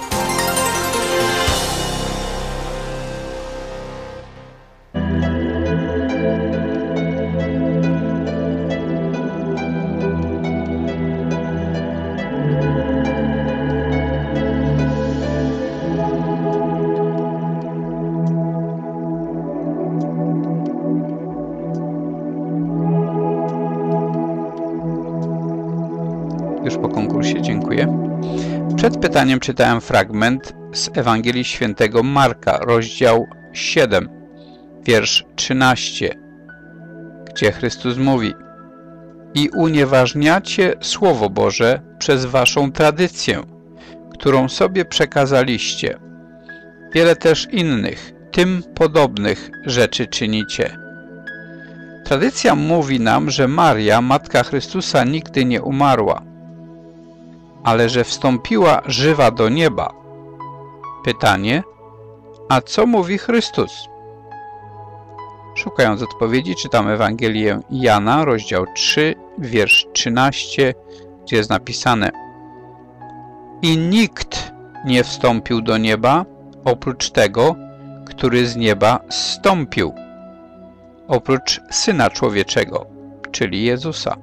Już po konkursie, dziękuję. Przed pytaniem czytałem fragment z Ewangelii Świętego Marka, rozdział 7, wiersz 13, gdzie Chrystus mówi: i unieważniacie Słowo Boże przez waszą tradycję, którą sobie przekazaliście. Wiele też innych, tym podobnych rzeczy czynicie. Tradycja mówi nam, że Maria, Matka Chrystusa, nigdy nie umarła, ale że wstąpiła żywa do nieba. Pytanie: a co mówi Chrystus? Szukając odpowiedzi, czytamy Ewangelię Jana, rozdział 3, wiersz 13, gdzie jest napisane: i nikt nie wstąpił do nieba, oprócz tego, który z nieba zstąpił, oprócz Syna Człowieczego, czyli Jezusa.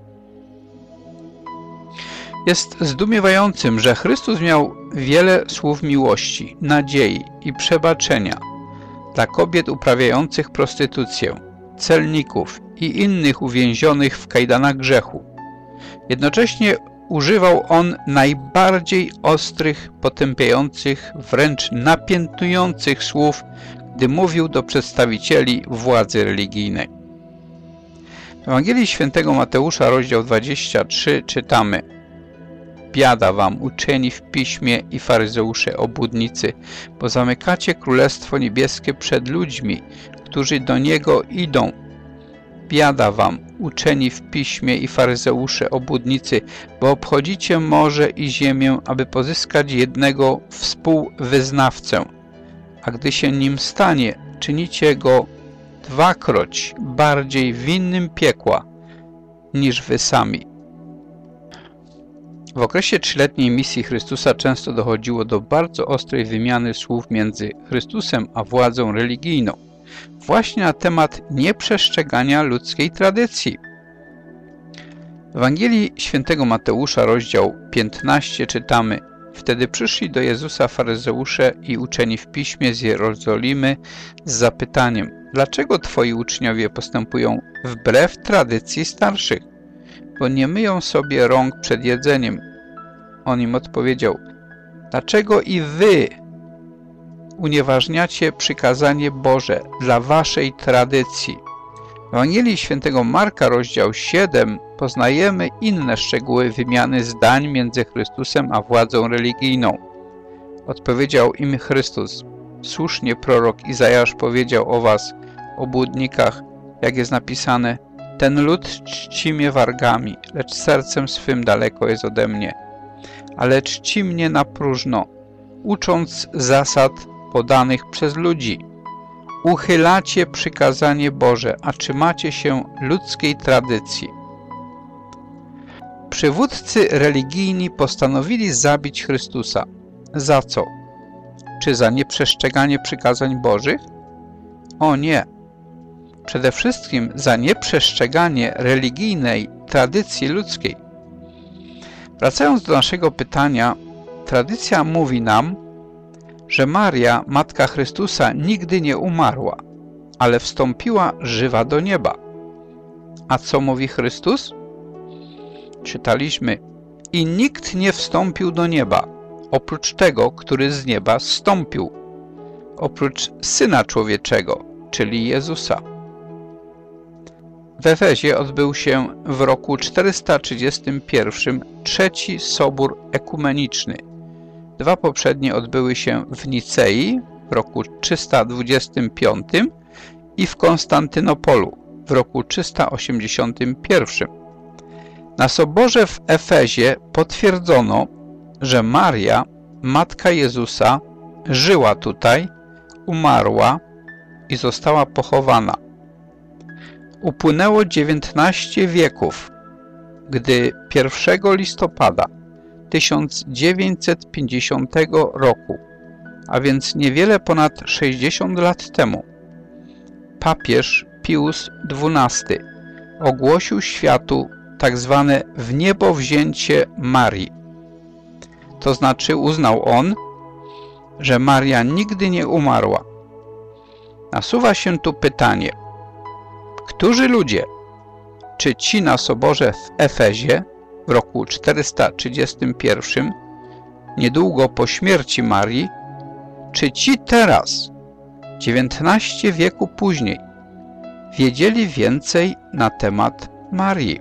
Jest zdumiewającym, że Chrystus miał wiele słów miłości, nadziei i przebaczenia dla kobiet uprawiających prostytucję, celników i innych uwięzionych w kajdanach grzechu. Jednocześnie używał on najbardziej ostrych, potępiających, wręcz napiętnujących słów, gdy mówił do przedstawicieli władzy religijnej. W Ewangelii Świętego Mateusza, rozdział 23, czytamy: biada wam, uczeni w piśmie i faryzeusze, obłudnicy, bo zamykacie Królestwo Niebieskie przed ludźmi, którzy do niego idą. Biada wam, uczeni w piśmie i faryzeusze, obłudnicy, bo obchodzicie morze i ziemię, aby pozyskać jednego współwyznawcę, a gdy się nim stanie, czynicie go dwakroć bardziej winnym piekła niż wy sami. W okresie 3-letniej misji Chrystusa często dochodziło do bardzo ostrej wymiany słów między Chrystusem a władzą religijną, właśnie na temat nieprzestrzegania ludzkiej tradycji. W Ewangelii Świętego Mateusza, rozdział 15, czytamy: Wtedy przyszli do Jezusa faryzeusze i uczeni w piśmie z Jerozolimy z zapytaniem: Dlaczego twoi uczniowie postępują wbrew tradycji starszych, bo nie myją sobie rąk przed jedzeniem? On im odpowiedział: Dlaczego i wy unieważniacie przykazanie Boże dla waszej tradycji? W Ewangelii Świętego Marka, rozdział 7, poznajemy inne szczegóły wymiany zdań między Chrystusem a władzą religijną. Odpowiedział im Chrystus: Słusznie prorok Izajasz powiedział o was, obłudnikach, jak jest napisane: Ten lud czci mnie wargami, lecz sercem swym daleko jest ode mnie. Ale czci mnie na próżno, ucząc zasad podanych przez ludzi. Uchylacie przykazanie Boże, a trzymacie się ludzkiej tradycji. Przywódcy religijni postanowili zabić Chrystusa. Za co? Czy za nieprzestrzeganie przykazań Bożych? O nie! Przede wszystkim za nieprzestrzeganie religijnej tradycji ludzkiej. Wracając do naszego pytania, tradycja mówi nam, że Maria, Matka Chrystusa, nigdy nie umarła, ale wstąpiła żywa do nieba. A co mówi Chrystus? Czytaliśmy: I nikt nie wstąpił do nieba, oprócz tego, który z nieba zstąpił, oprócz Syna Człowieczego, czyli Jezusa. W Efezie odbył się w roku 431 trzeci Sobór Ekumeniczny. 2 poprzednie odbyły się w Nicei w roku 325 i w Konstantynopolu w roku 381. Na Soborze w Efezie potwierdzono, że Maria, Matka Jezusa, żyła tutaj, umarła i została pochowana. Upłynęło 19 wieków, gdy 1 listopada 1950 roku, a więc niewiele ponad 60 lat temu, papież Pius XII ogłosił światu tak zwane wniebowzięcie Marii. To znaczy uznał on, że Maria nigdy nie umarła. Nasuwa się tu pytanie: którzy ludzie, czy ci na Soborze w Efezie w roku 431, niedługo po śmierci Marii, czy ci teraz, 19 wieku później, wiedzieli więcej na temat Marii?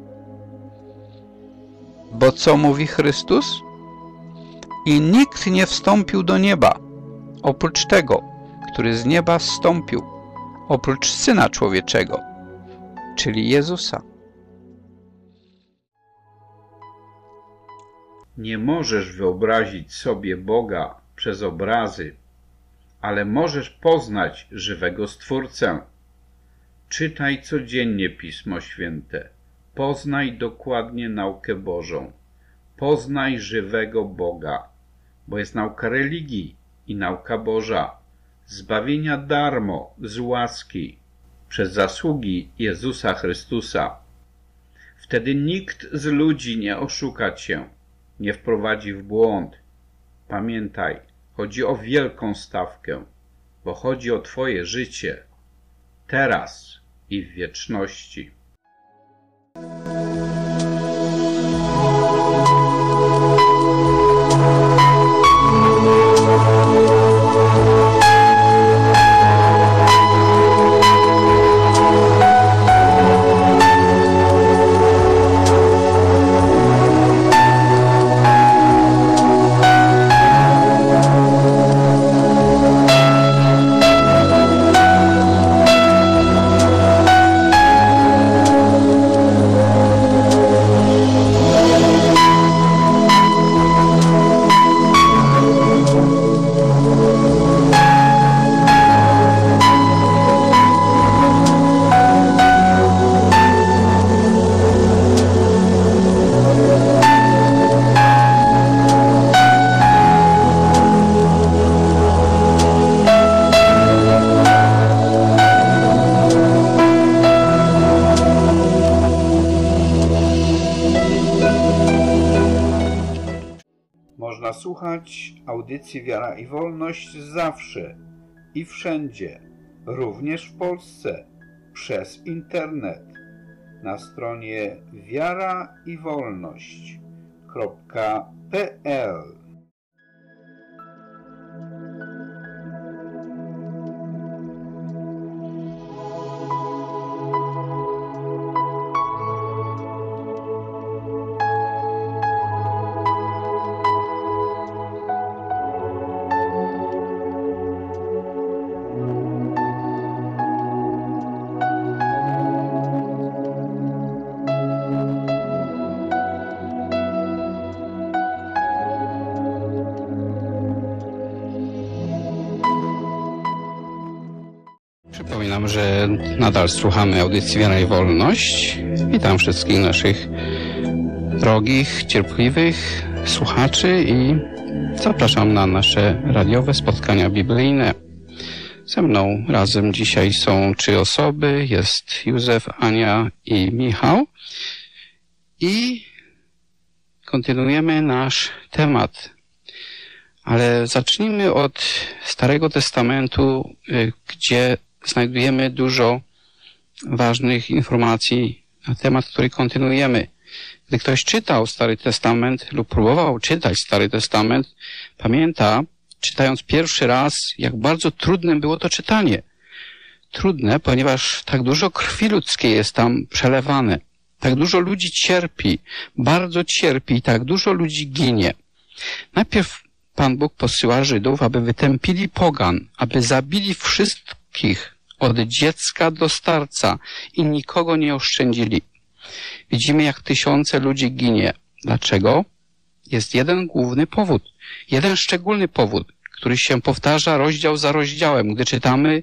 Bo co mówi Chrystus? I nikt nie wstąpił do nieba, oprócz tego, który z nieba zstąpił, oprócz Syna Człowieczego, czyli Jezusa. Nie możesz wyobrazić sobie Boga przez obrazy, ale możesz poznać żywego Stwórcę. Czytaj codziennie Pismo Święte. Poznaj dokładnie naukę Bożą. Poznaj żywego Boga, bo jest nauka religii i nauka Boża, zbawienia darmo, z łaski, przez zasługi Jezusa Chrystusa. Wtedy nikt z ludzi nie oszuka cię, nie wprowadzi w błąd. Pamiętaj, chodzi o wielką stawkę, bo chodzi o twoje życie, teraz i w wieczności. słuchać audycji Wiara i Wolność zawsze i wszędzie, również w Polsce, przez internet na stronie wiaraiwolność.pl. Przypominam, że nadal słuchamy audycji Wiara i Wolność. Witam wszystkich naszych drogich, cierpliwych słuchaczy i zapraszam na nasze radiowe spotkania biblijne. Ze mną razem dzisiaj są 3 osoby. Jest Józef, Ania i Michał. I kontynuujemy nasz temat. Ale zacznijmy od Starego Testamentu, gdzie znajdujemy dużo ważnych informacji na temat, który kontynuujemy. Gdy ktoś czytał Stary Testament lub próbował czytać Stary Testament, pamięta, czytając pierwszy raz, jak bardzo trudnym było to czytanie. Trudne, ponieważ tak dużo krwi ludzkiej jest tam przelewane. Tak dużo ludzi cierpi, bardzo cierpi i tak dużo ludzi ginie. Najpierw Pan Bóg posyła Żydów, aby wytępili pogan, aby zabili wszystkich, od dziecka do starca i nikogo nie oszczędzili. Widzimy, jak tysiące ludzi ginie. Dlaczego? Jest jeden główny powód, jeden szczególny powód, który się powtarza rozdział za rozdziałem, gdy czytamy: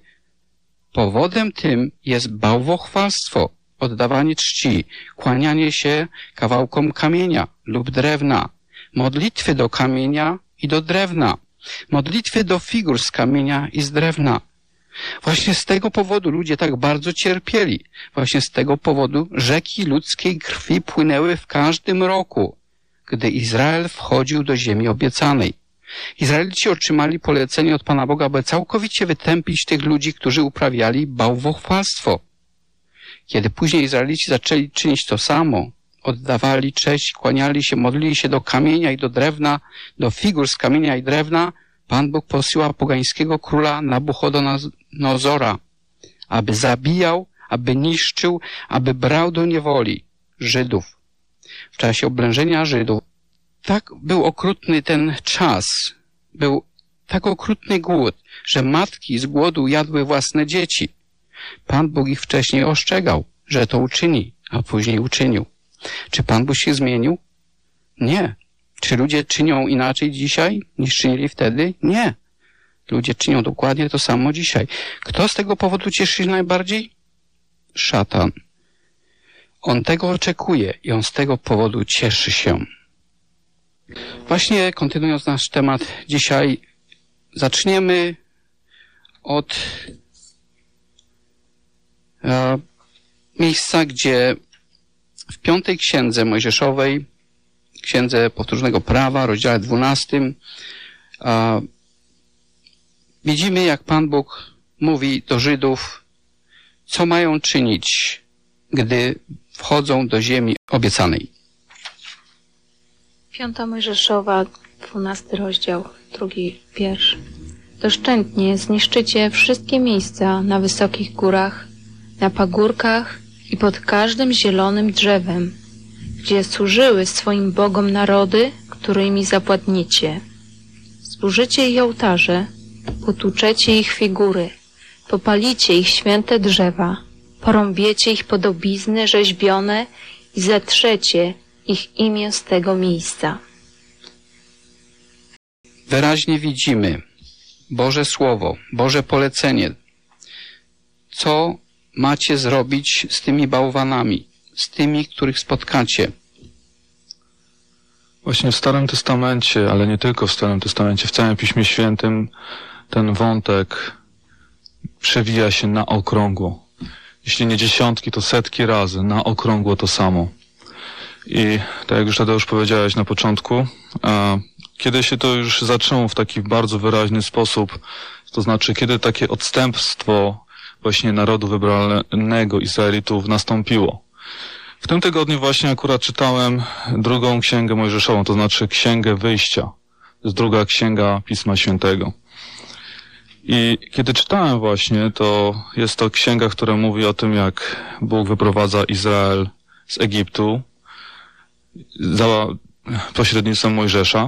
powodem tym jest bałwochwalstwo, oddawanie czci, kłanianie się kawałkom kamienia lub drewna, modlitwy do kamienia i do drewna, modlitwy do figur z kamienia i z drewna. Właśnie z tego powodu ludzie tak bardzo cierpieli. Właśnie z tego powodu rzeki ludzkiej krwi płynęły w każdym roku, gdy Izrael wchodził do ziemi obiecanej. Izraelici otrzymali polecenie od Pana Boga, by całkowicie wytępić tych ludzi, którzy uprawiali bałwochwalstwo. Kiedy później Izraelici zaczęli czynić to samo, oddawali cześć, kłaniali się, modlili się do kamienia i do drewna, do figur z kamienia i drewna, Pan Bóg posyła pogańskiego króla Nabuchodonozora, aby zabijał, aby niszczył, aby brał do niewoli Żydów. W czasie oblężenia Żydów tak był okrutny ten czas, był tak okrutny głód, że matki z głodu jadły własne dzieci. Pan Bóg ich wcześniej ostrzegał, że to uczyni, a później uczynił. Czy Pan Bóg się zmienił? Nie. Czy ludzie czynią inaczej dzisiaj niż czynili wtedy? Nie. Ludzie czynią dokładnie to samo dzisiaj. Kto z tego powodu cieszy się najbardziej? Szatan. On tego oczekuje i on z tego powodu cieszy się. Właśnie kontynuując nasz temat dzisiaj, zaczniemy od miejsca, gdzie w 5 Księdze Mojżeszowej, Księdze Powtórzonego Prawa, rozdziale 12, widzimy, jak Pan Bóg mówi do Żydów, co mają czynić, gdy wchodzą do ziemi obiecanej. 5 Mojżeszowa, 12 rozdział, 2 wiersz. Doszczętnie zniszczycie wszystkie miejsca na wysokich górach, na pagórkach i pod każdym zielonym drzewem, gdzie służyły swoim bogom narody, którymi zapłatnicie. Zburzycie ich ołtarze, potłuczecie ich figury, popalicie ich święte drzewa, porąbiecie ich podobizny rzeźbione i zetrzecie ich imię z tego miejsca. Wyraźnie widzimy Boże Słowo, Boże polecenie. Co macie zrobić z tymi bałwanami, z tymi, których spotkacie? Właśnie w Starym Testamencie, ale nie tylko w Starym Testamencie, w całym Piśmie Świętym ten wątek przewija się na okrągło. Jeśli nie dziesiątki, to setki razy na okrągło to samo. I tak jak już Tadeusz powiedziałeś na początku, kiedy się to już zaczęło w taki bardzo wyraźny sposób, to znaczy kiedy takie odstępstwo właśnie narodu wybranego Izraelitów nastąpiło. W tym tygodniu właśnie akurat czytałem drugą księgę mojżeszową, to znaczy Księgę Wyjścia. To jest druga księga Pisma Świętego. I kiedy czytałem właśnie, to jest to księga, która mówi o tym, jak Bóg wyprowadza Izrael z Egiptu za pośrednictwem Mojżesza.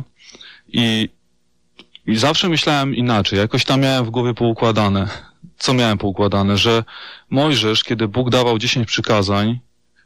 I zawsze myślałem inaczej, jakoś tam miałem w głowie poukładane. Co miałem poukładane? Że Mojżesz, kiedy Bóg dawał 10 przykazań,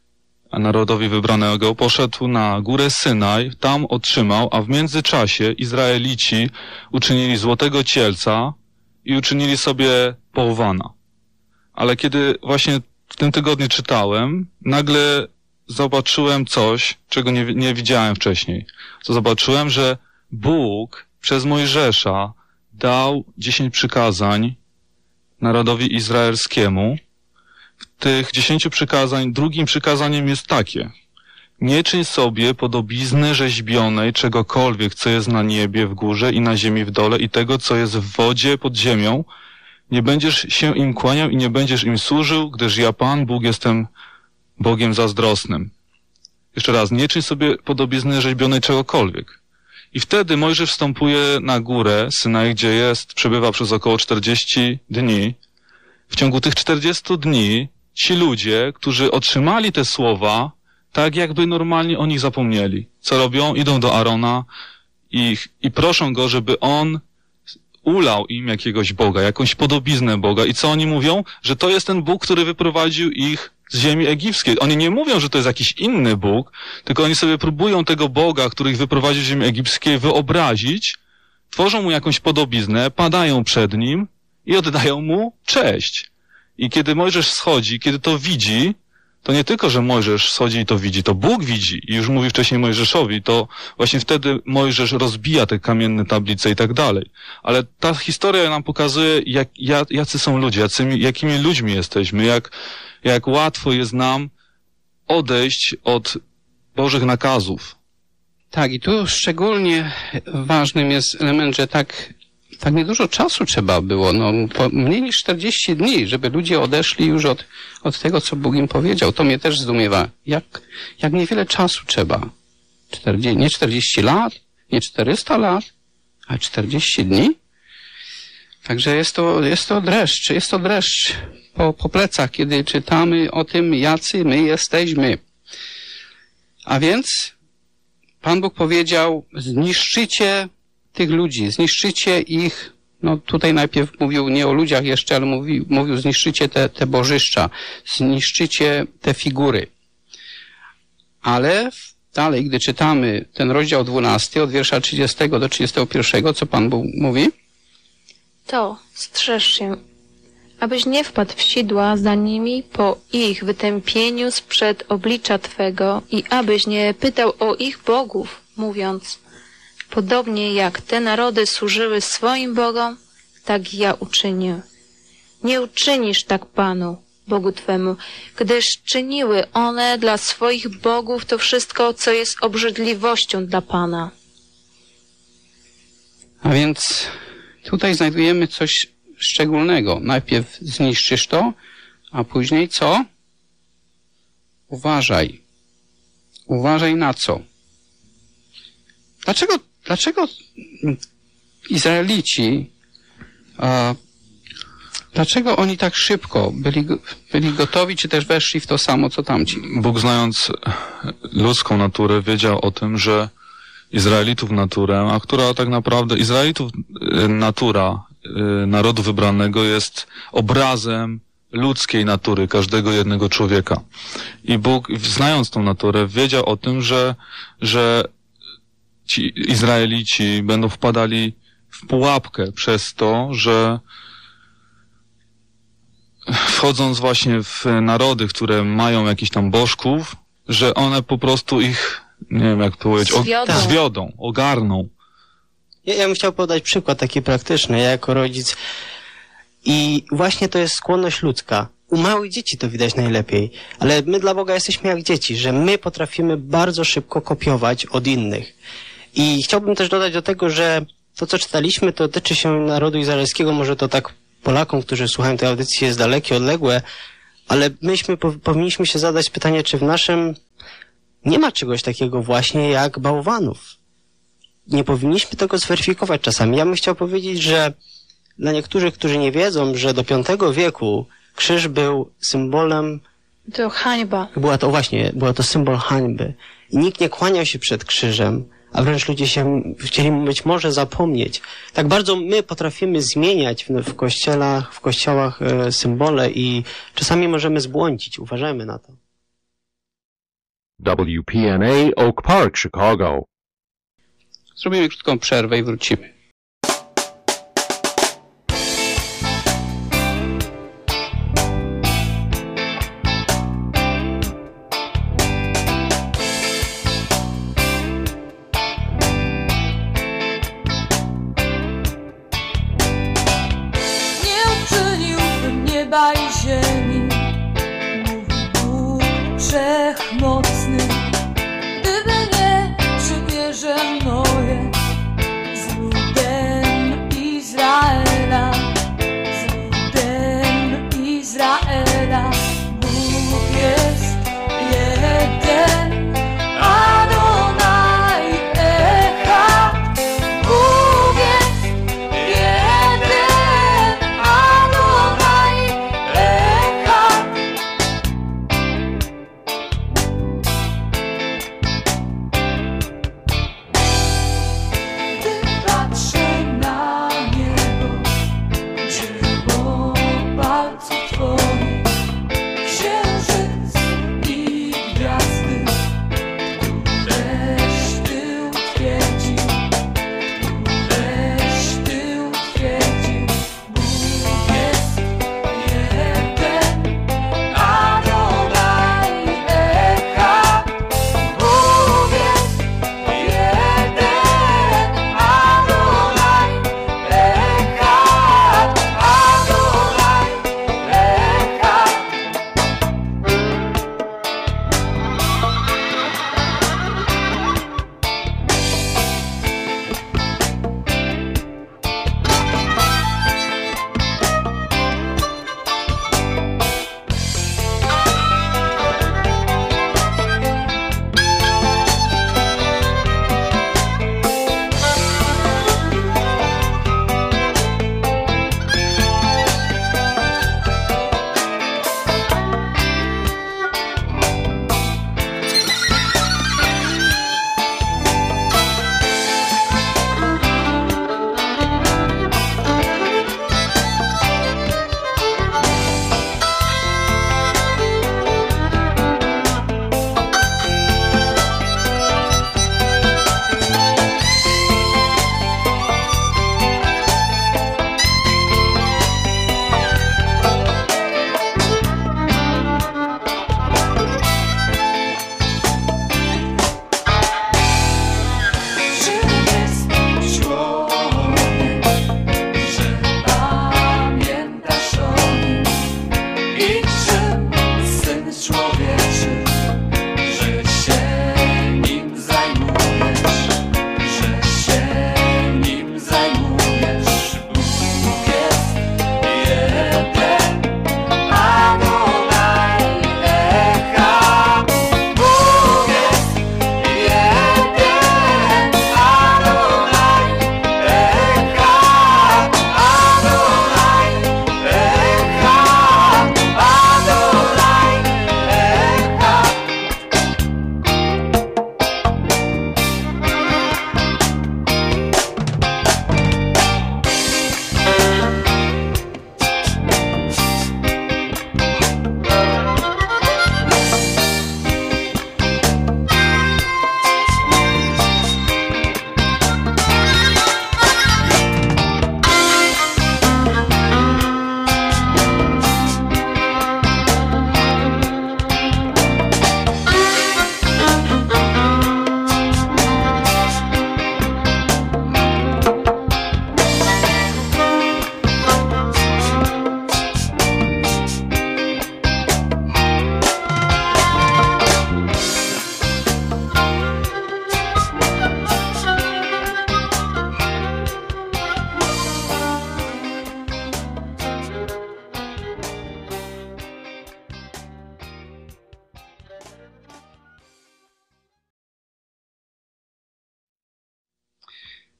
a narodowi wybranego, poszedł na górę Synaj, tam otrzymał, a w międzyczasie Izraelici uczynili złotego cielca i uczynili sobie bałwana. Ale kiedy właśnie w tym tygodniu czytałem, nagle zobaczyłem coś, czego nie widziałem wcześniej. Co zobaczyłem, że Bóg przez Mojżesza dał 10 przykazań narodowi izraelskiemu. W tych 10 przykazań, drugim przykazaniem jest takie: nie czyń sobie podobizny rzeźbionej czegokolwiek, co jest na niebie w górze i na ziemi w dole i tego, co jest w wodzie pod ziemią. Nie będziesz się im kłaniał i nie będziesz im służył, gdyż ja, Pan Bóg, jestem Bogiem zazdrosnym. Jeszcze raz, nie czyń sobie podobizny rzeźbionej czegokolwiek. I wtedy Mojżesz wstępuje na górę Synaj, gdzie przebywa przez około 40 dni. W ciągu tych 40 dni ci ludzie, którzy otrzymali te słowa, tak jakby normalnie o nich zapomnieli. Co robią? Idą do Arona i proszą go, żeby on ulał im jakiegoś Boga, jakąś podobiznę Boga. I co oni mówią? Że to jest ten Bóg, który wyprowadził ich z ziemi egipskiej. Oni nie mówią, że to jest jakiś inny Bóg, tylko oni sobie próbują tego Boga, który ich wyprowadził z ziemi egipskiej, wyobrazić, tworzą mu jakąś podobiznę, padają przed nim i oddają mu cześć. I kiedy Mojżesz schodzi, kiedy to widzi, to nie tylko, że Mojżesz schodzi i to widzi, to Bóg widzi i już mówi wcześniej Mojżeszowi, to właśnie wtedy Mojżesz rozbija te kamienne tablice i tak dalej. Ale ta historia nam pokazuje, jacy są ludzie, jakimi ludźmi jesteśmy, jak łatwo jest nam odejść od Bożych nakazów. Tak, i tu szczególnie ważnym jest element, że tak niedużo czasu trzeba było, mniej niż 40 dni, żeby ludzie odeszli już od tego, co Bóg im powiedział. To mnie też zdumiewa. Jak niewiele czasu trzeba. Nie 40 lat, nie 400 lat, a 40 dni. Także jest to dreszcz po plecach, kiedy czytamy o tym, jacy my jesteśmy. A więc Pan Bóg powiedział: zniszczycie tych ludzi, zniszczycie ich. Tutaj najpierw mówił nie o ludziach jeszcze, ale mówił zniszczycie te bożyszcza, zniszczycie te figury. Ale dalej, gdy czytamy ten rozdział 12 od wiersza 30 do 31, co Pan Bóg mówi? To strzeż się, abyś nie wpadł w sidła za nimi po ich wytępieniu sprzed oblicza Twego i abyś nie pytał o ich bogów, mówiąc: podobnie jak te narody służyły swoim bogom, tak ja uczynię. Nie uczynisz tak Panu, Bogu Twemu, gdyż czyniły one dla swoich bogów to wszystko, co jest obrzydliwością dla Pana. A więc tutaj znajdujemy coś szczególnego. Najpierw zniszczysz to, a później co? Uważaj. Uważaj na co? Dlaczego Izraelici, dlaczego oni tak szybko byli gotowi, czy też weszli w to samo, co tamci? Bóg, znając ludzką naturę, wiedział o tym, że Izraelitów naturę, a która tak naprawdę Izraelitów natura narodu wybranego jest obrazem ludzkiej natury każdego jednego człowieka. I Bóg, znając tą naturę, wiedział o tym, że ci Izraelici będą wpadali w pułapkę przez to, że wchodząc właśnie w narody, które mają jakichś tam bożków, że one po prostu ich, nie wiem jak powiedzieć, zwiodą, ogarną. Ja bym chciał podać przykład taki praktyczny, ja jako rodzic. I właśnie to jest skłonność ludzka. U małych dzieci to widać najlepiej, ale my dla Boga jesteśmy jak dzieci, że my potrafimy bardzo szybko kopiować od innych. I chciałbym też dodać do tego, że to, co czytaliśmy, to dotyczy się narodu izraelskiego. Może to tak Polakom, którzy słuchają tej audycji, jest dalekie, odległe, ale myśmy powinniśmy się zadać pytanie, czy w naszym nie ma czegoś takiego właśnie jak bałwanów. Nie powinniśmy tego zweryfikować czasami. Ja bym chciał powiedzieć, że dla niektórych, którzy nie wiedzą, że do V wieku krzyż był symbolem... To hańba. Była to symbol hańby. I nikt nie kłaniał się przed krzyżem, a wręcz ludzie chcieli być może zapomnieć. Tak bardzo my potrafimy zmieniać w kościołach symbole i czasami możemy zbłądzić. Uważajmy na to. WPNA Oak Park, Chicago. Zrobimy krótką przerwę i wrócimy. Nie uczyniłbym nieba i ziemi, mówi Bóg Wszechmocny, gdyby nie przymierze moje z ludem Izraela, z ludem Izraela. Bóg jest jeden, Adonai Echad. Bóg jest jeden, Adonai Echad. Gdy patrzę na niebo, dzieło palców Twoich, księżyc i gwiazdy, któreś Ty utwierdził, któreś Ty utwierdził. Bóg jest jeden, Adonai Echad. Bóg jest jeden, Adonai Echad, Adonai Echad. Czym jest człowiek, że pamiętasz o nim? I czym Syn Człowieczy, że się nim zajmujesz, że się nim zajmujesz? Bóg jest jeden, Adonai Echad. Bóg jest jeden, Adonai Echad, Adonai Echad, Adonai Echad.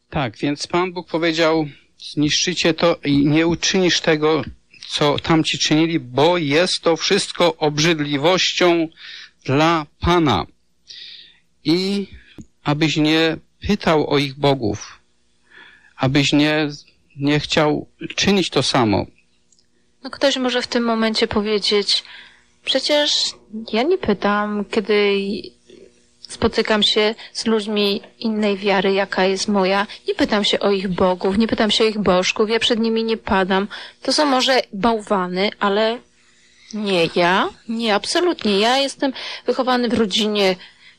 Tak, więc Pan Bóg powiedział, zniszczycie to i nie uczynisz tego, co tamci czynili, bo jest to wszystko obrzydliwością dla Pana. I abyś nie pytał o ich bogów, abyś nie chciał czynić to samo. No ktoś może w tym momencie powiedzieć, przecież ja nie pytam, kiedy spotykam się z ludźmi innej wiary, jaka jest moja. Nie pytam się o ich bogów, nie pytam się o ich bożków, ja przed nimi nie padam. To są może bałwany, ale nie ja, nie, absolutnie. Ja jestem wychowany w rodzinie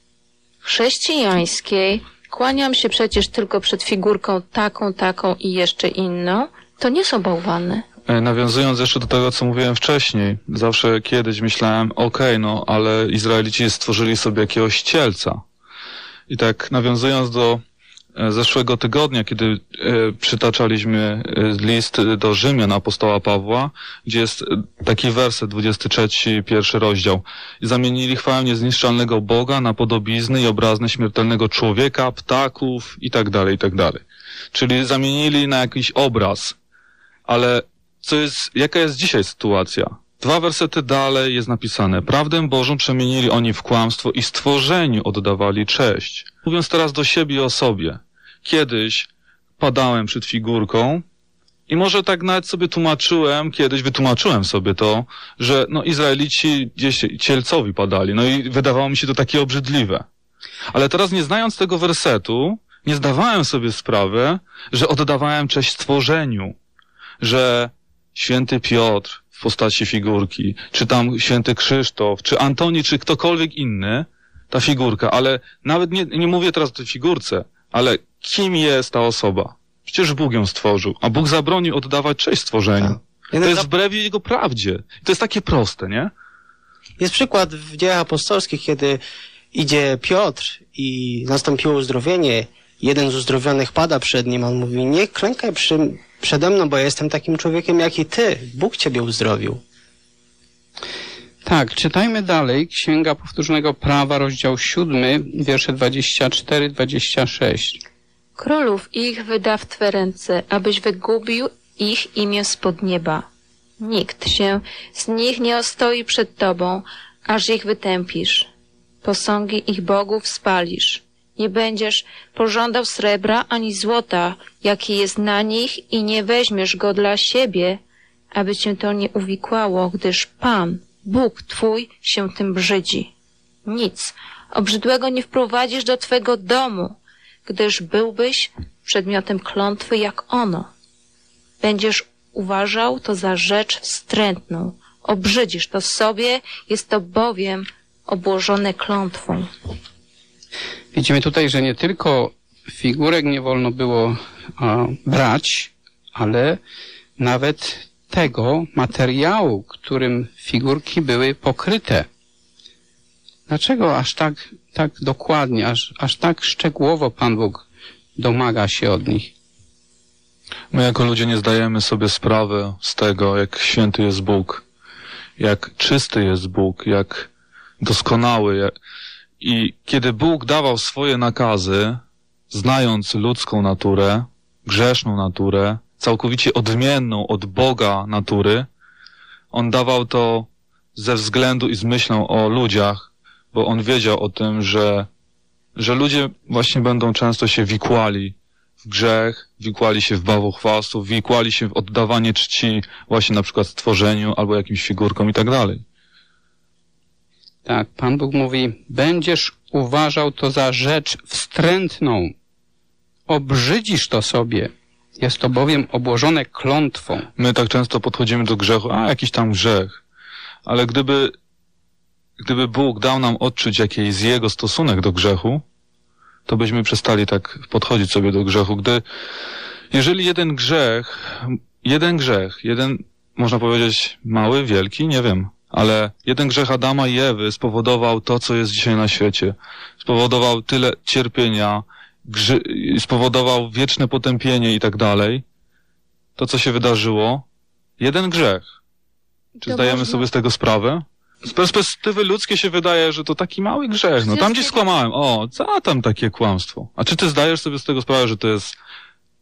chrześcijańskiej, kłaniam się przecież tylko przed figurką taką i jeszcze inną. To nie są bałwany. Nawiązując jeszcze do tego, co mówiłem wcześniej, zawsze kiedyś myślałem, no ale Izraelici stworzyli sobie jakiegoś cielca. I tak nawiązując do zeszłego tygodnia, kiedy przytaczaliśmy list do Rzymian apostoła Pawła, gdzie jest taki werset 23, pierwszy rozdział. I zamienili chwałę niezniszczalnego Boga na podobizny i obrazny śmiertelnego człowieka, ptaków i tak dalej, i tak dalej. Czyli zamienili na jakiś obraz. Ale jaka jest dzisiaj sytuacja? 2 wersety dalej jest napisane: prawdę Bożą przemienili oni w kłamstwo i stworzeniu oddawali cześć. Mówiąc teraz do siebie i o sobie. Kiedyś padałem przed figurką i może tak nawet sobie wytłumaczyłem sobie to, że Izraelici gdzieś cielcowi padali. No i wydawało mi się to takie obrzydliwe. Ale teraz, nie znając tego wersetu, nie zdawałem sobie sprawy, że oddawałem cześć stworzeniu. Że święty Piotr w postaci figurki, czy tam święty Krzysztof, czy Antoni, czy ktokolwiek inny, ta figurka, ale nawet nie mówię teraz o tej figurce, ale kim jest ta osoba? Przecież Bóg ją stworzył, a Bóg zabronił oddawać cześć stworzeniu. To jest wbrew Jego prawdzie. To jest takie proste, nie? Jest przykład w Dziejach Apostolskich, kiedy idzie Piotr i nastąpiło uzdrowienie. Jeden z uzdrowionych pada przed nim, a on mówi: nie klękaj przede mną, bo ja jestem takim człowiekiem jak i ty. Bóg ciebie uzdrowił. Tak, czytajmy dalej. Księga Powtórzonego Prawa, rozdział 7, wiersze 24-26. Królów ich wyda w Twe ręce, abyś wygubił ich imię spod nieba. Nikt się z nich nie ostoi przed Tobą, aż ich wytępisz. Posągi ich bogów spalisz. Nie będziesz pożądał srebra ani złota, jaki jest na nich, i nie weźmiesz go dla siebie, aby cię to nie uwikłało, gdyż Pan, Bóg Twój, się tym brzydzi. Nic obrzydłego nie wprowadzisz do Twego domu, gdyż byłbyś przedmiotem klątwy jak ono. Będziesz uważał to za rzecz wstrętną. Obrzydzisz to sobie, jest to bowiem obłożone klątwą. Widzimy tutaj, że nie tylko figurek nie wolno było brać, ale nawet tego materiału, którym figurki były pokryte. Dlaczego aż tak dokładnie, aż tak szczegółowo Pan Bóg domaga się od nich? My jako ludzie nie zdajemy sobie sprawy z tego, jak święty jest Bóg, jak czysty jest Bóg, jak doskonały. I kiedy Bóg dawał swoje nakazy, znając ludzką naturę, grzeszną naturę, całkowicie odmienną od Boga natury, On dawał to ze względu i z myślą o ludziach, bo On wiedział o tym, że ludzie właśnie będą często się wikłali w grzech, wikłali się w bałwochwalstwo, wikłali się w oddawanie czci właśnie na przykład stworzeniu albo jakimś figurkom i tak dalej. Tak, Pan Bóg mówi: będziesz uważał to za rzecz wstrętną. Obrzydzisz to sobie. Jest to bowiem obłożone klątwą. My tak często podchodzimy do grzechu, jakiś tam grzech. Ale gdyby Bóg dał nam odczuć, jaki jest Jego stosunek do grzechu, to byśmy przestali tak podchodzić sobie do grzechu. Jeżeli jeden, można powiedzieć, mały, wielki, nie wiem, ale jeden grzech Adama i Ewy spowodował to, co jest dzisiaj na świecie. Spowodował tyle cierpienia, spowodował wieczne potępienie i tak dalej. To, co się wydarzyło, jeden grzech. Czy zdajemy sobie z tego sprawę? Z perspektywy ludzkiej się wydaje, że to taki mały grzech. No tam gdzieś skłamałem. Co tam takie kłamstwo? A czy ty zdajesz sobie z tego sprawę, że to jest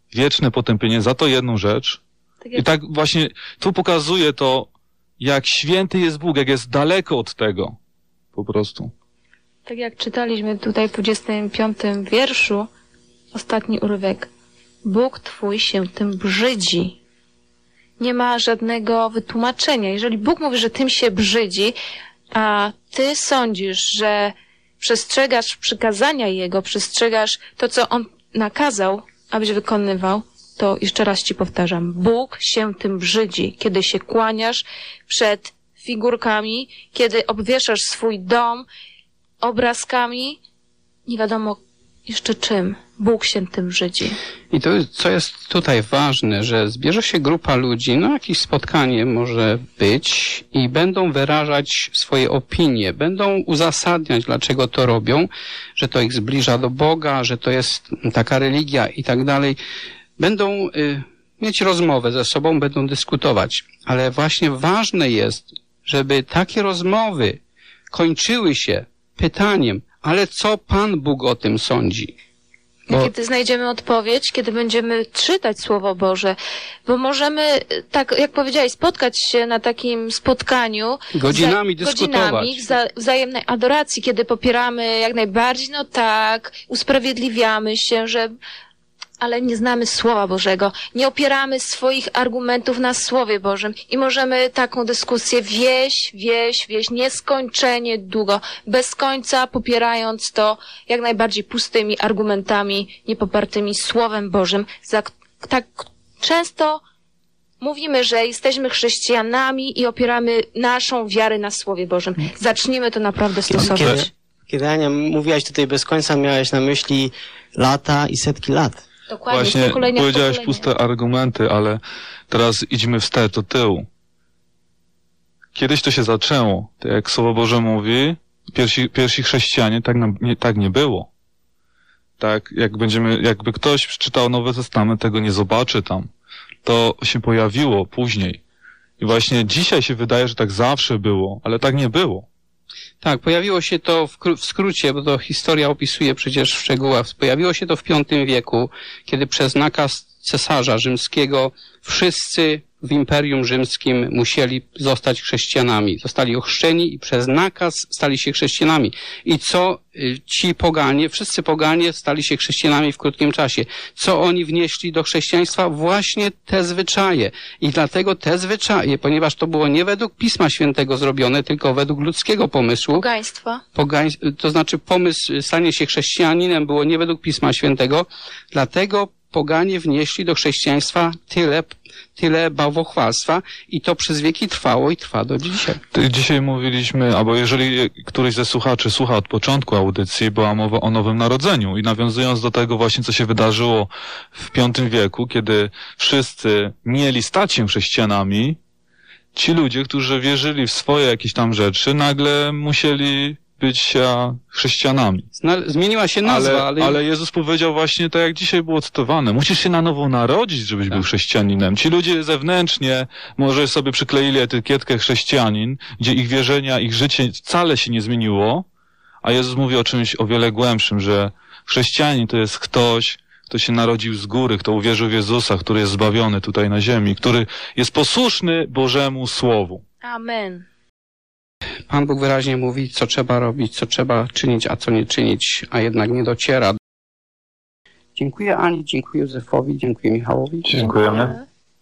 wieczne potępienie za to jedną rzecz. I tak właśnie tu pokazuje to, jak święty jest Bóg, jak jest daleko od tego. Po prostu. Tak jak czytaliśmy tutaj w 25 wierszu, ostatni urywek. Bóg Twój się tym brzydzi. Nie ma żadnego wytłumaczenia. Jeżeli Bóg mówi, że tym się brzydzi, a Ty sądzisz, że przestrzegasz przykazania Jego, przestrzegasz to, co On nakazał, abyś wykonywał, to jeszcze raz Ci powtarzam. Bóg się tym brzydzi, kiedy się kłaniasz przed figurkami, kiedy obwieszasz swój dom obrazkami, nie wiadomo jeszcze czym. Bóg się tym brzydzi. I to, co jest tutaj ważne, że zbierze się grupa ludzi, no jakieś spotkanie może być i będą wyrażać swoje opinie, będą uzasadniać, dlaczego to robią, że to ich zbliża do Boga, że to jest taka religia i tak dalej. Będą mieć rozmowę ze sobą, będą dyskutować. Ale właśnie ważne jest, żeby takie rozmowy kończyły się pytaniem, ale co Pan Bóg o tym sądzi? Kiedy znajdziemy odpowiedź, kiedy będziemy czytać Słowo Boże, bo możemy, tak jak powiedziałeś, spotkać się na takim spotkaniu godzinami dyskutować, wzajemnej adoracji, kiedy popieramy jak najbardziej, no tak, usprawiedliwiamy się, że ale nie znamy Słowa Bożego, nie opieramy swoich argumentów na Słowie Bożym i możemy taką dyskusję wieść nieskończenie długo, bez końca popierając to jak najbardziej pustymi argumentami, niepopartymi Słowem Bożym. Tak często mówimy, że jesteśmy chrześcijanami i opieramy naszą wiarę na Słowie Bożym. Zacznijmy to naprawdę stosować. Kiedy Ania mówiłaś tutaj bez końca, miałaś na myśli lata i setki lat. Dokładnie, właśnie powiedziałeś puste argumenty, ale teraz idźmy wstecz, do tyłu. Kiedyś to się zaczęło. Tak jak Słowo Boże mówi, pierwsi chrześcijanie, tak nie było. Tak, jakby ktoś przeczytał Nowy Testament, tego nie zobaczy tam. To się pojawiło później. I właśnie dzisiaj się wydaje, że tak zawsze było, ale tak nie było. Tak, pojawiło się to w skrócie, bo to historia opisuje przecież w szczegółach. Pojawiło się to w V wieku, kiedy przez nakaz cesarza rzymskiego wszyscy w Imperium Rzymskim musieli zostać chrześcijanami. Zostali ochrzczeni i przez nakaz stali się chrześcijanami. I co ci poganie, wszyscy poganie stali się chrześcijanami w krótkim czasie. Co oni wnieśli do chrześcijaństwa? Właśnie te zwyczaje. I dlatego te zwyczaje, ponieważ to było nie według Pisma Świętego zrobione, tylko według ludzkiego pomysłu. Pogaństwa. To znaczy pomysł stanie się chrześcijaninem było nie według Pisma Świętego, dlatego poganie wnieśli do chrześcijaństwa tyle bałwochwalstwa i to przez wieki trwało i trwa do dzisiaj. Dzisiaj mówiliśmy, albo jeżeli któryś ze słuchaczy słucha od początku audycji, była mowa o Nowym Narodzeniu i nawiązując do tego właśnie, co się wydarzyło w V wieku, kiedy wszyscy mieli stać się chrześcijanami, ci ludzie, którzy wierzyli w swoje jakieś tam rzeczy, nagle musieli być chrześcijanami. Zmieniła się nazwa, ale Jezus powiedział właśnie tak, jak dzisiaj było cytowane. Musisz się na nowo narodzić, żebyś był chrześcijaninem. Ci ludzie zewnętrznie może sobie przykleili etykietkę chrześcijanin, gdzie ich wierzenia, ich życie wcale się nie zmieniło, a Jezus mówi o czymś o wiele głębszym, że chrześcijanin to jest ktoś, kto się narodził z góry, kto uwierzył w Jezusa, który jest zbawiony tutaj na ziemi, który jest posłuszny Bożemu Słowu. Amen. Pan Bóg wyraźnie mówi, co trzeba robić, co trzeba czynić, a co nie czynić, a jednak nie dociera. Dziękuję Ani, dziękuję Józefowi, dziękuję Michałowi. Dziękujemy.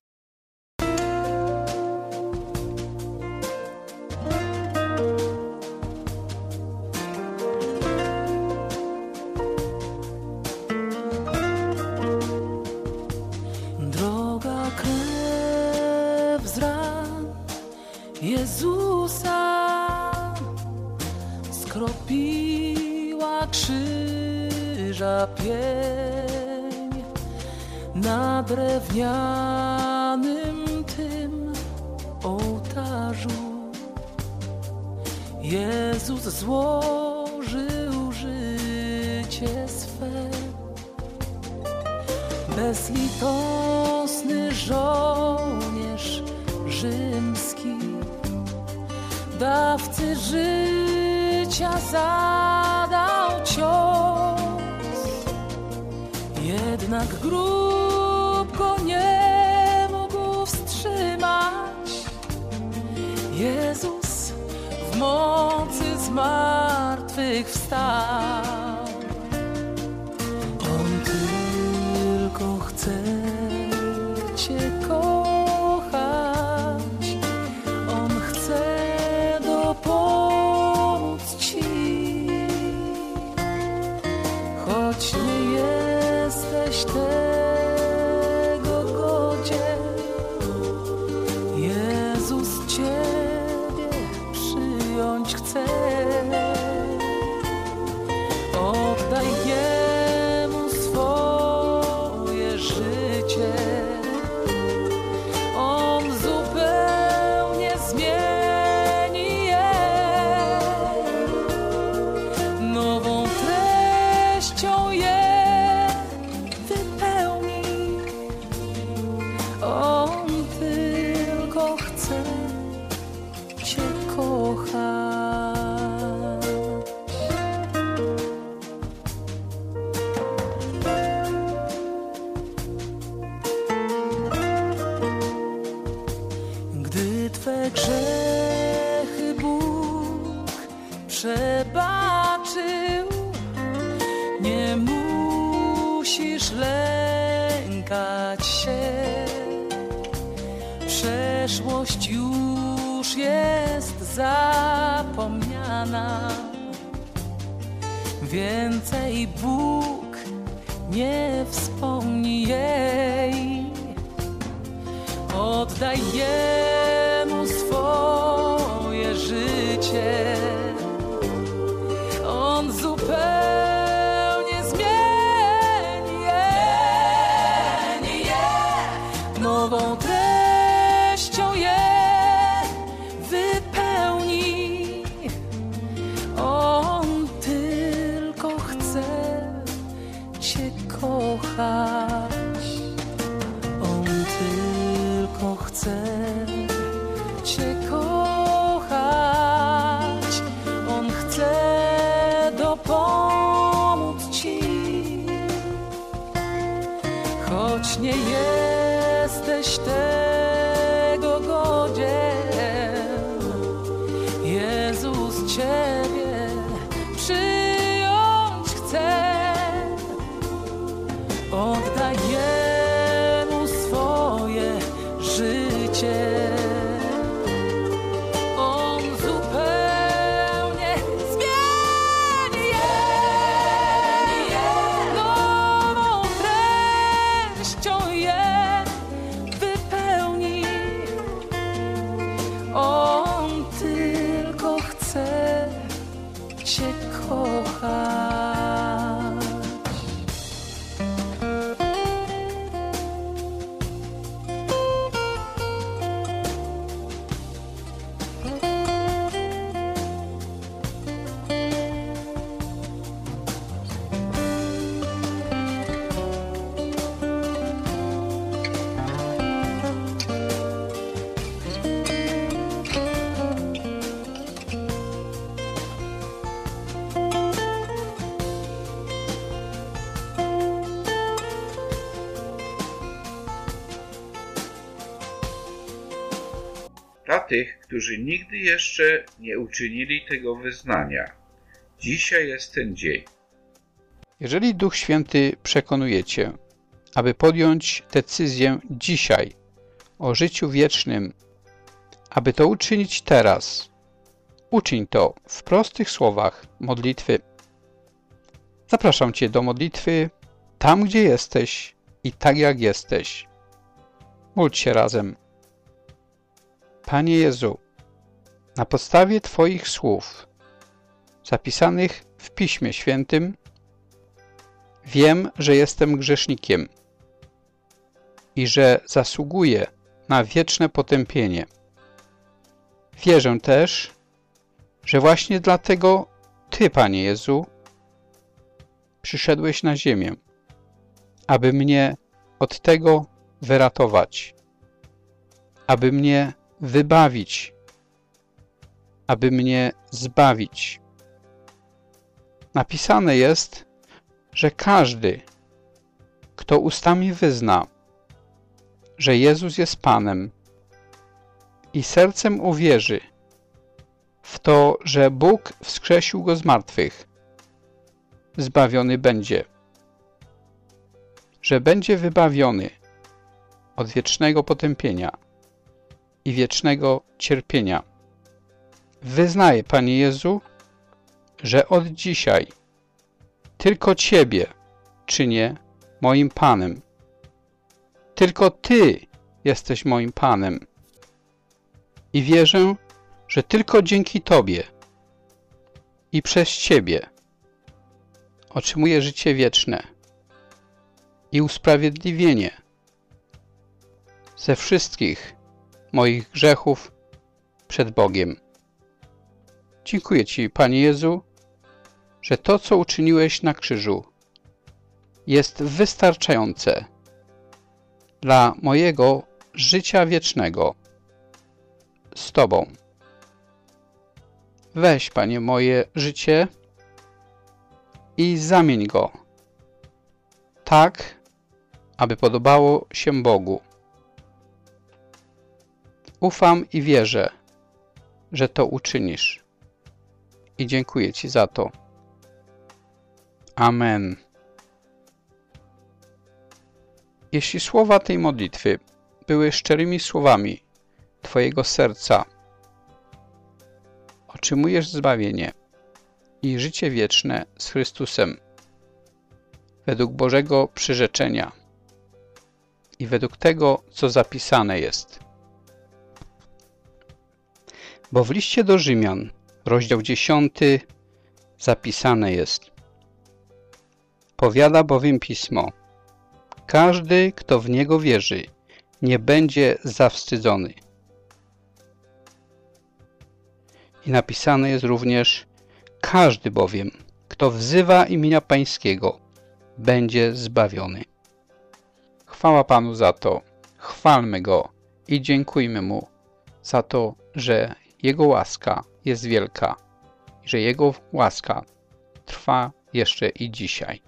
Droga krew z ran Jezusa skropiła krzyża pień na drewnianym tym ołtarzu. Jezus złożył życie swe, bezlitosny żołnierz rzymski, dawcy życia zadał cios, jednak grób w mocy zmartwychwstał. On tylko chce Cię kochać, On chce dopomóc Ci, choć nie jesteś tego godzien. Jezus Ciebie przyjąć chce. Oddaj Jemu swoje życie. On zupełnie zmieni je nową treścią je wypełni. On tylko chce Cię kochać. Gdy Twe grzechy Bóg przebaczył, nie musisz lękać się. Przeszłość już jest zapomniana. Więcej Bóg nie wspomni jej. Oddaj Jemu swoje życie. On zupełnie zmieni je nową treścią je wypełni. On tylko chce Cię kochać. On tylko chce Cię kochać. On chce dopomóc Ci, choć nie jesteś tego godzien. Jezus Ciebie przyjąć chce. Oddaj Jemu swoje życie. On zupełnie zmieni je nową treścią je wypełni. On tylko chce Cię kochać. Dla tych, którzy nigdy jeszcze nie uczynili tego wyznania, dzisiaj jest ten dzień. Jeżeli Duch Święty przekonuje Cię, aby podjąć decyzję dzisiaj o życiu wiecznym, aby to uczynić teraz, uczyń to w prostych słowach modlitwy. Zapraszam Cię do modlitwy tam, gdzie jesteś i tak jak jesteś. Módl się razem. Panie Jezu, na podstawie Twoich słów zapisanych w Piśmie Świętym wiem, że jestem grzesznikiem i że zasługuję na wieczne potępienie. Wierzę też, że właśnie dlatego Ty, Panie Jezu, przyszedłeś na ziemię, aby mnie od tego wyratować, aby mnie wybawić, aby mnie zbawić. Napisane jest, że każdy, kto ustami wyzna, że Jezus jest Panem i sercem uwierzy w to, że Bóg wskrzesił go z martwych, zbawiony będzie, że będzie wybawiony od wiecznego potępienia i wiecznego cierpienia. Wyznaję, Panie Jezu, że od dzisiaj tylko Ciebie czynię moim Panem. Tylko Ty jesteś moim Panem. I wierzę, że tylko dzięki Tobie i przez Ciebie otrzymuję życie wieczne i usprawiedliwienie ze wszystkich moich grzechów przed Bogiem. Dziękuję Ci, Panie Jezu, że to, co uczyniłeś na krzyżu, jest wystarczające dla mojego życia wiecznego z Tobą. Weź, Panie, moje życie i zamień go tak, aby podobało się Bogu. Ufam i wierzę, że to uczynisz. I dziękuję Ci za to. Amen. Jeśli słowa tej modlitwy były szczerymi słowami Twojego serca, otrzymujesz zbawienie i życie wieczne z Chrystusem według Bożego przyrzeczenia i według tego, co zapisane jest. Bo w liście do Rzymian, rozdział 10, zapisane jest: powiada bowiem Pismo: każdy, kto w Niego wierzy, nie będzie zawstydzony. I napisane jest również: każdy bowiem, kto wzywa imienia Pańskiego, będzie zbawiony. Chwała Panu za to, chwalmy Go i dziękujmy Mu za to, że Jego łaska jest wielka i że Jego łaska trwa jeszcze i dzisiaj.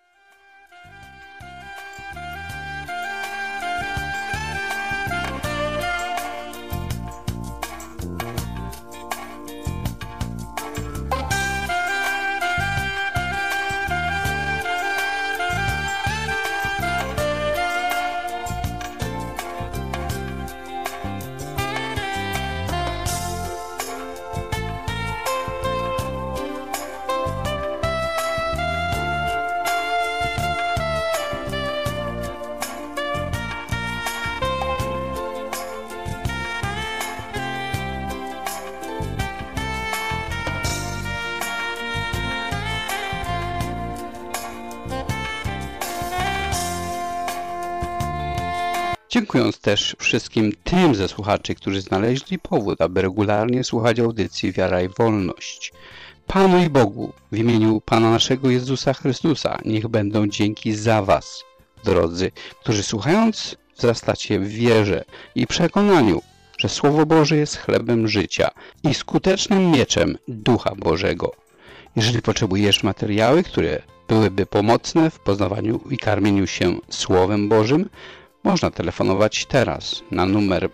Dziękując też wszystkim tym ze słuchaczy, którzy znaleźli powód, aby regularnie słuchać audycji Wiara i Wolność. Panu i Bogu w imieniu Pana naszego Jezusa Chrystusa niech będą dzięki za Was, drodzy, którzy słuchając wzrastacie w wierze i przekonaniu, że Słowo Boże jest chlebem życia i skutecznym mieczem Ducha Bożego. Jeżeli potrzebujesz materiały, które byłyby pomocne w poznawaniu i karmieniu się Słowem Bożym, można telefonować teraz na numer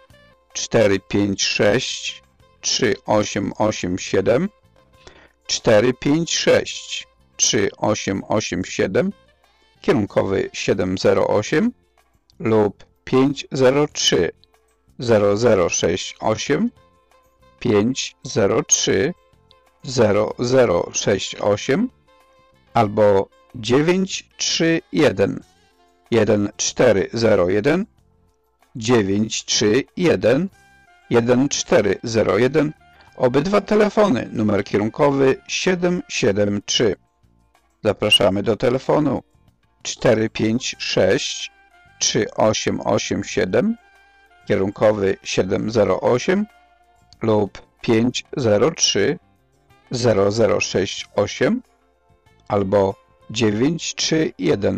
456 3887 456 3887 kierunkowy 708 lub 503 0068 503 0068 albo 931 1401 931 1401. Obydwa telefony, numer kierunkowy 773. Zapraszamy do telefonu 456 3887 kierunkowy 708 lub 503 0068 albo 931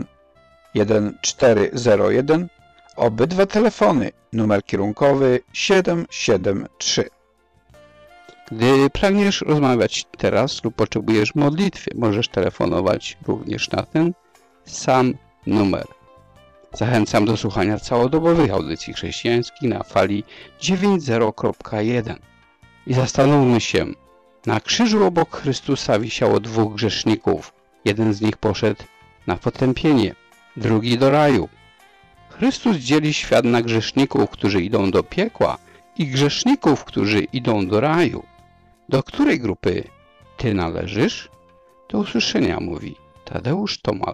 1401. Obydwa telefony, numer kierunkowy 773. Gdy pragniesz rozmawiać teraz lub potrzebujesz modlitwy, możesz telefonować również na ten sam numer. Zachęcam do słuchania całodobowych audycji chrześcijańskich na fali 90.1 i zastanówmy się, Na krzyżu obok Chrystusa wisiało 2 grzeszników. Jeden z nich poszedł na potępienie, drugi do raju. Chrystus dzieli świat na grzeszników, którzy idą do piekła i grzeszników, którzy idą do raju. Do której grupy ty należysz? Do usłyszenia, mówi Tadeusz Tomal.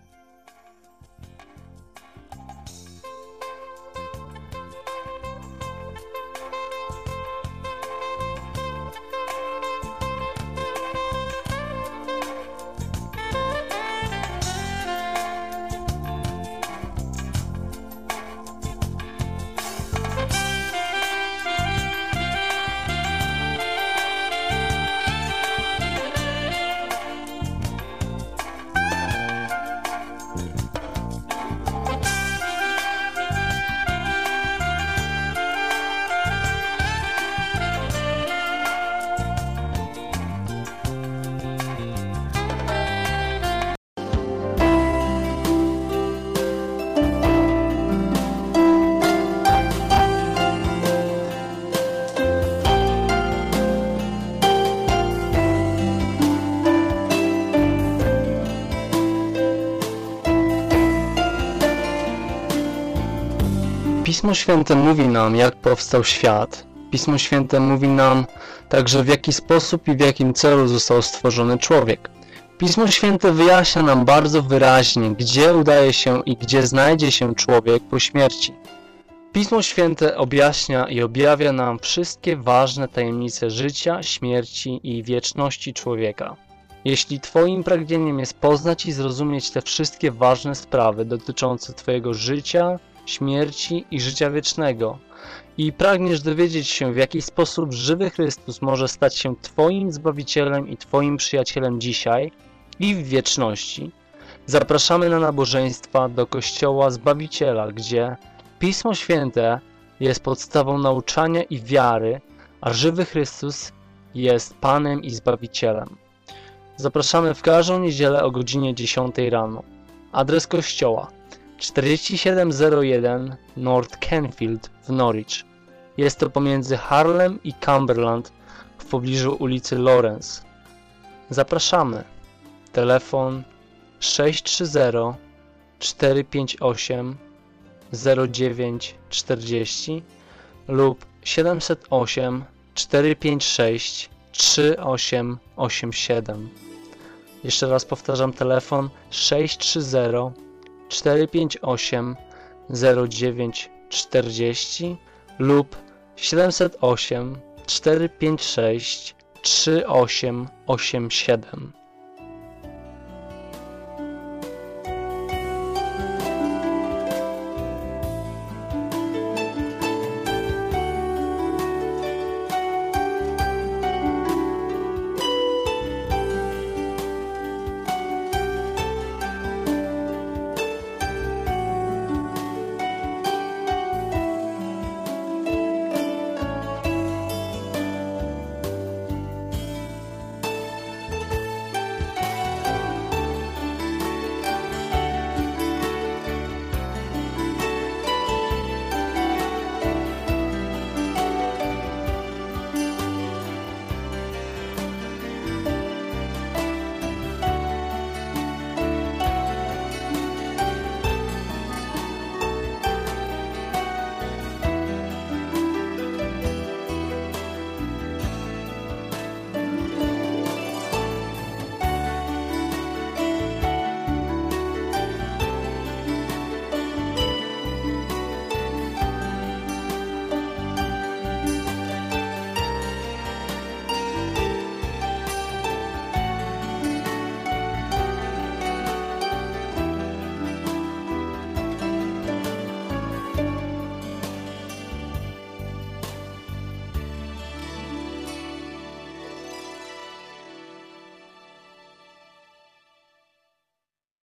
Pismo Święte mówi nam, jak powstał świat. Pismo Święte mówi nam także, w jaki sposób i w jakim celu został stworzony człowiek. Pismo Święte wyjaśnia nam bardzo wyraźnie, gdzie udaje się i gdzie znajdzie się człowiek po śmierci. Pismo Święte objaśnia i objawia nam wszystkie ważne tajemnice życia, śmierci i wieczności człowieka. Jeśli Twoim pragnieniem jest poznać i zrozumieć te wszystkie ważne sprawy dotyczące Twojego życia, śmierci i życia wiecznego i pragniesz dowiedzieć się, w jaki sposób żywy Chrystus może stać się Twoim Zbawicielem i Twoim przyjacielem dzisiaj i w wieczności, zapraszamy na nabożeństwa do Kościoła Zbawiciela, gdzie Pismo Święte jest podstawą nauczania i wiary, a żywy Chrystus jest Panem i Zbawicielem. Zapraszamy w każdą niedzielę o godzinie 10 rano. Adres kościoła: 4701 North Canfield w Norwich. Jest to pomiędzy Harlem i Cumberland w pobliżu ulicy Lawrence. Zapraszamy. Telefon 630 458 0940 lub 708 456 3887. Jeszcze raz powtarzam, telefon 630 458 0940 lub 708 456 3887.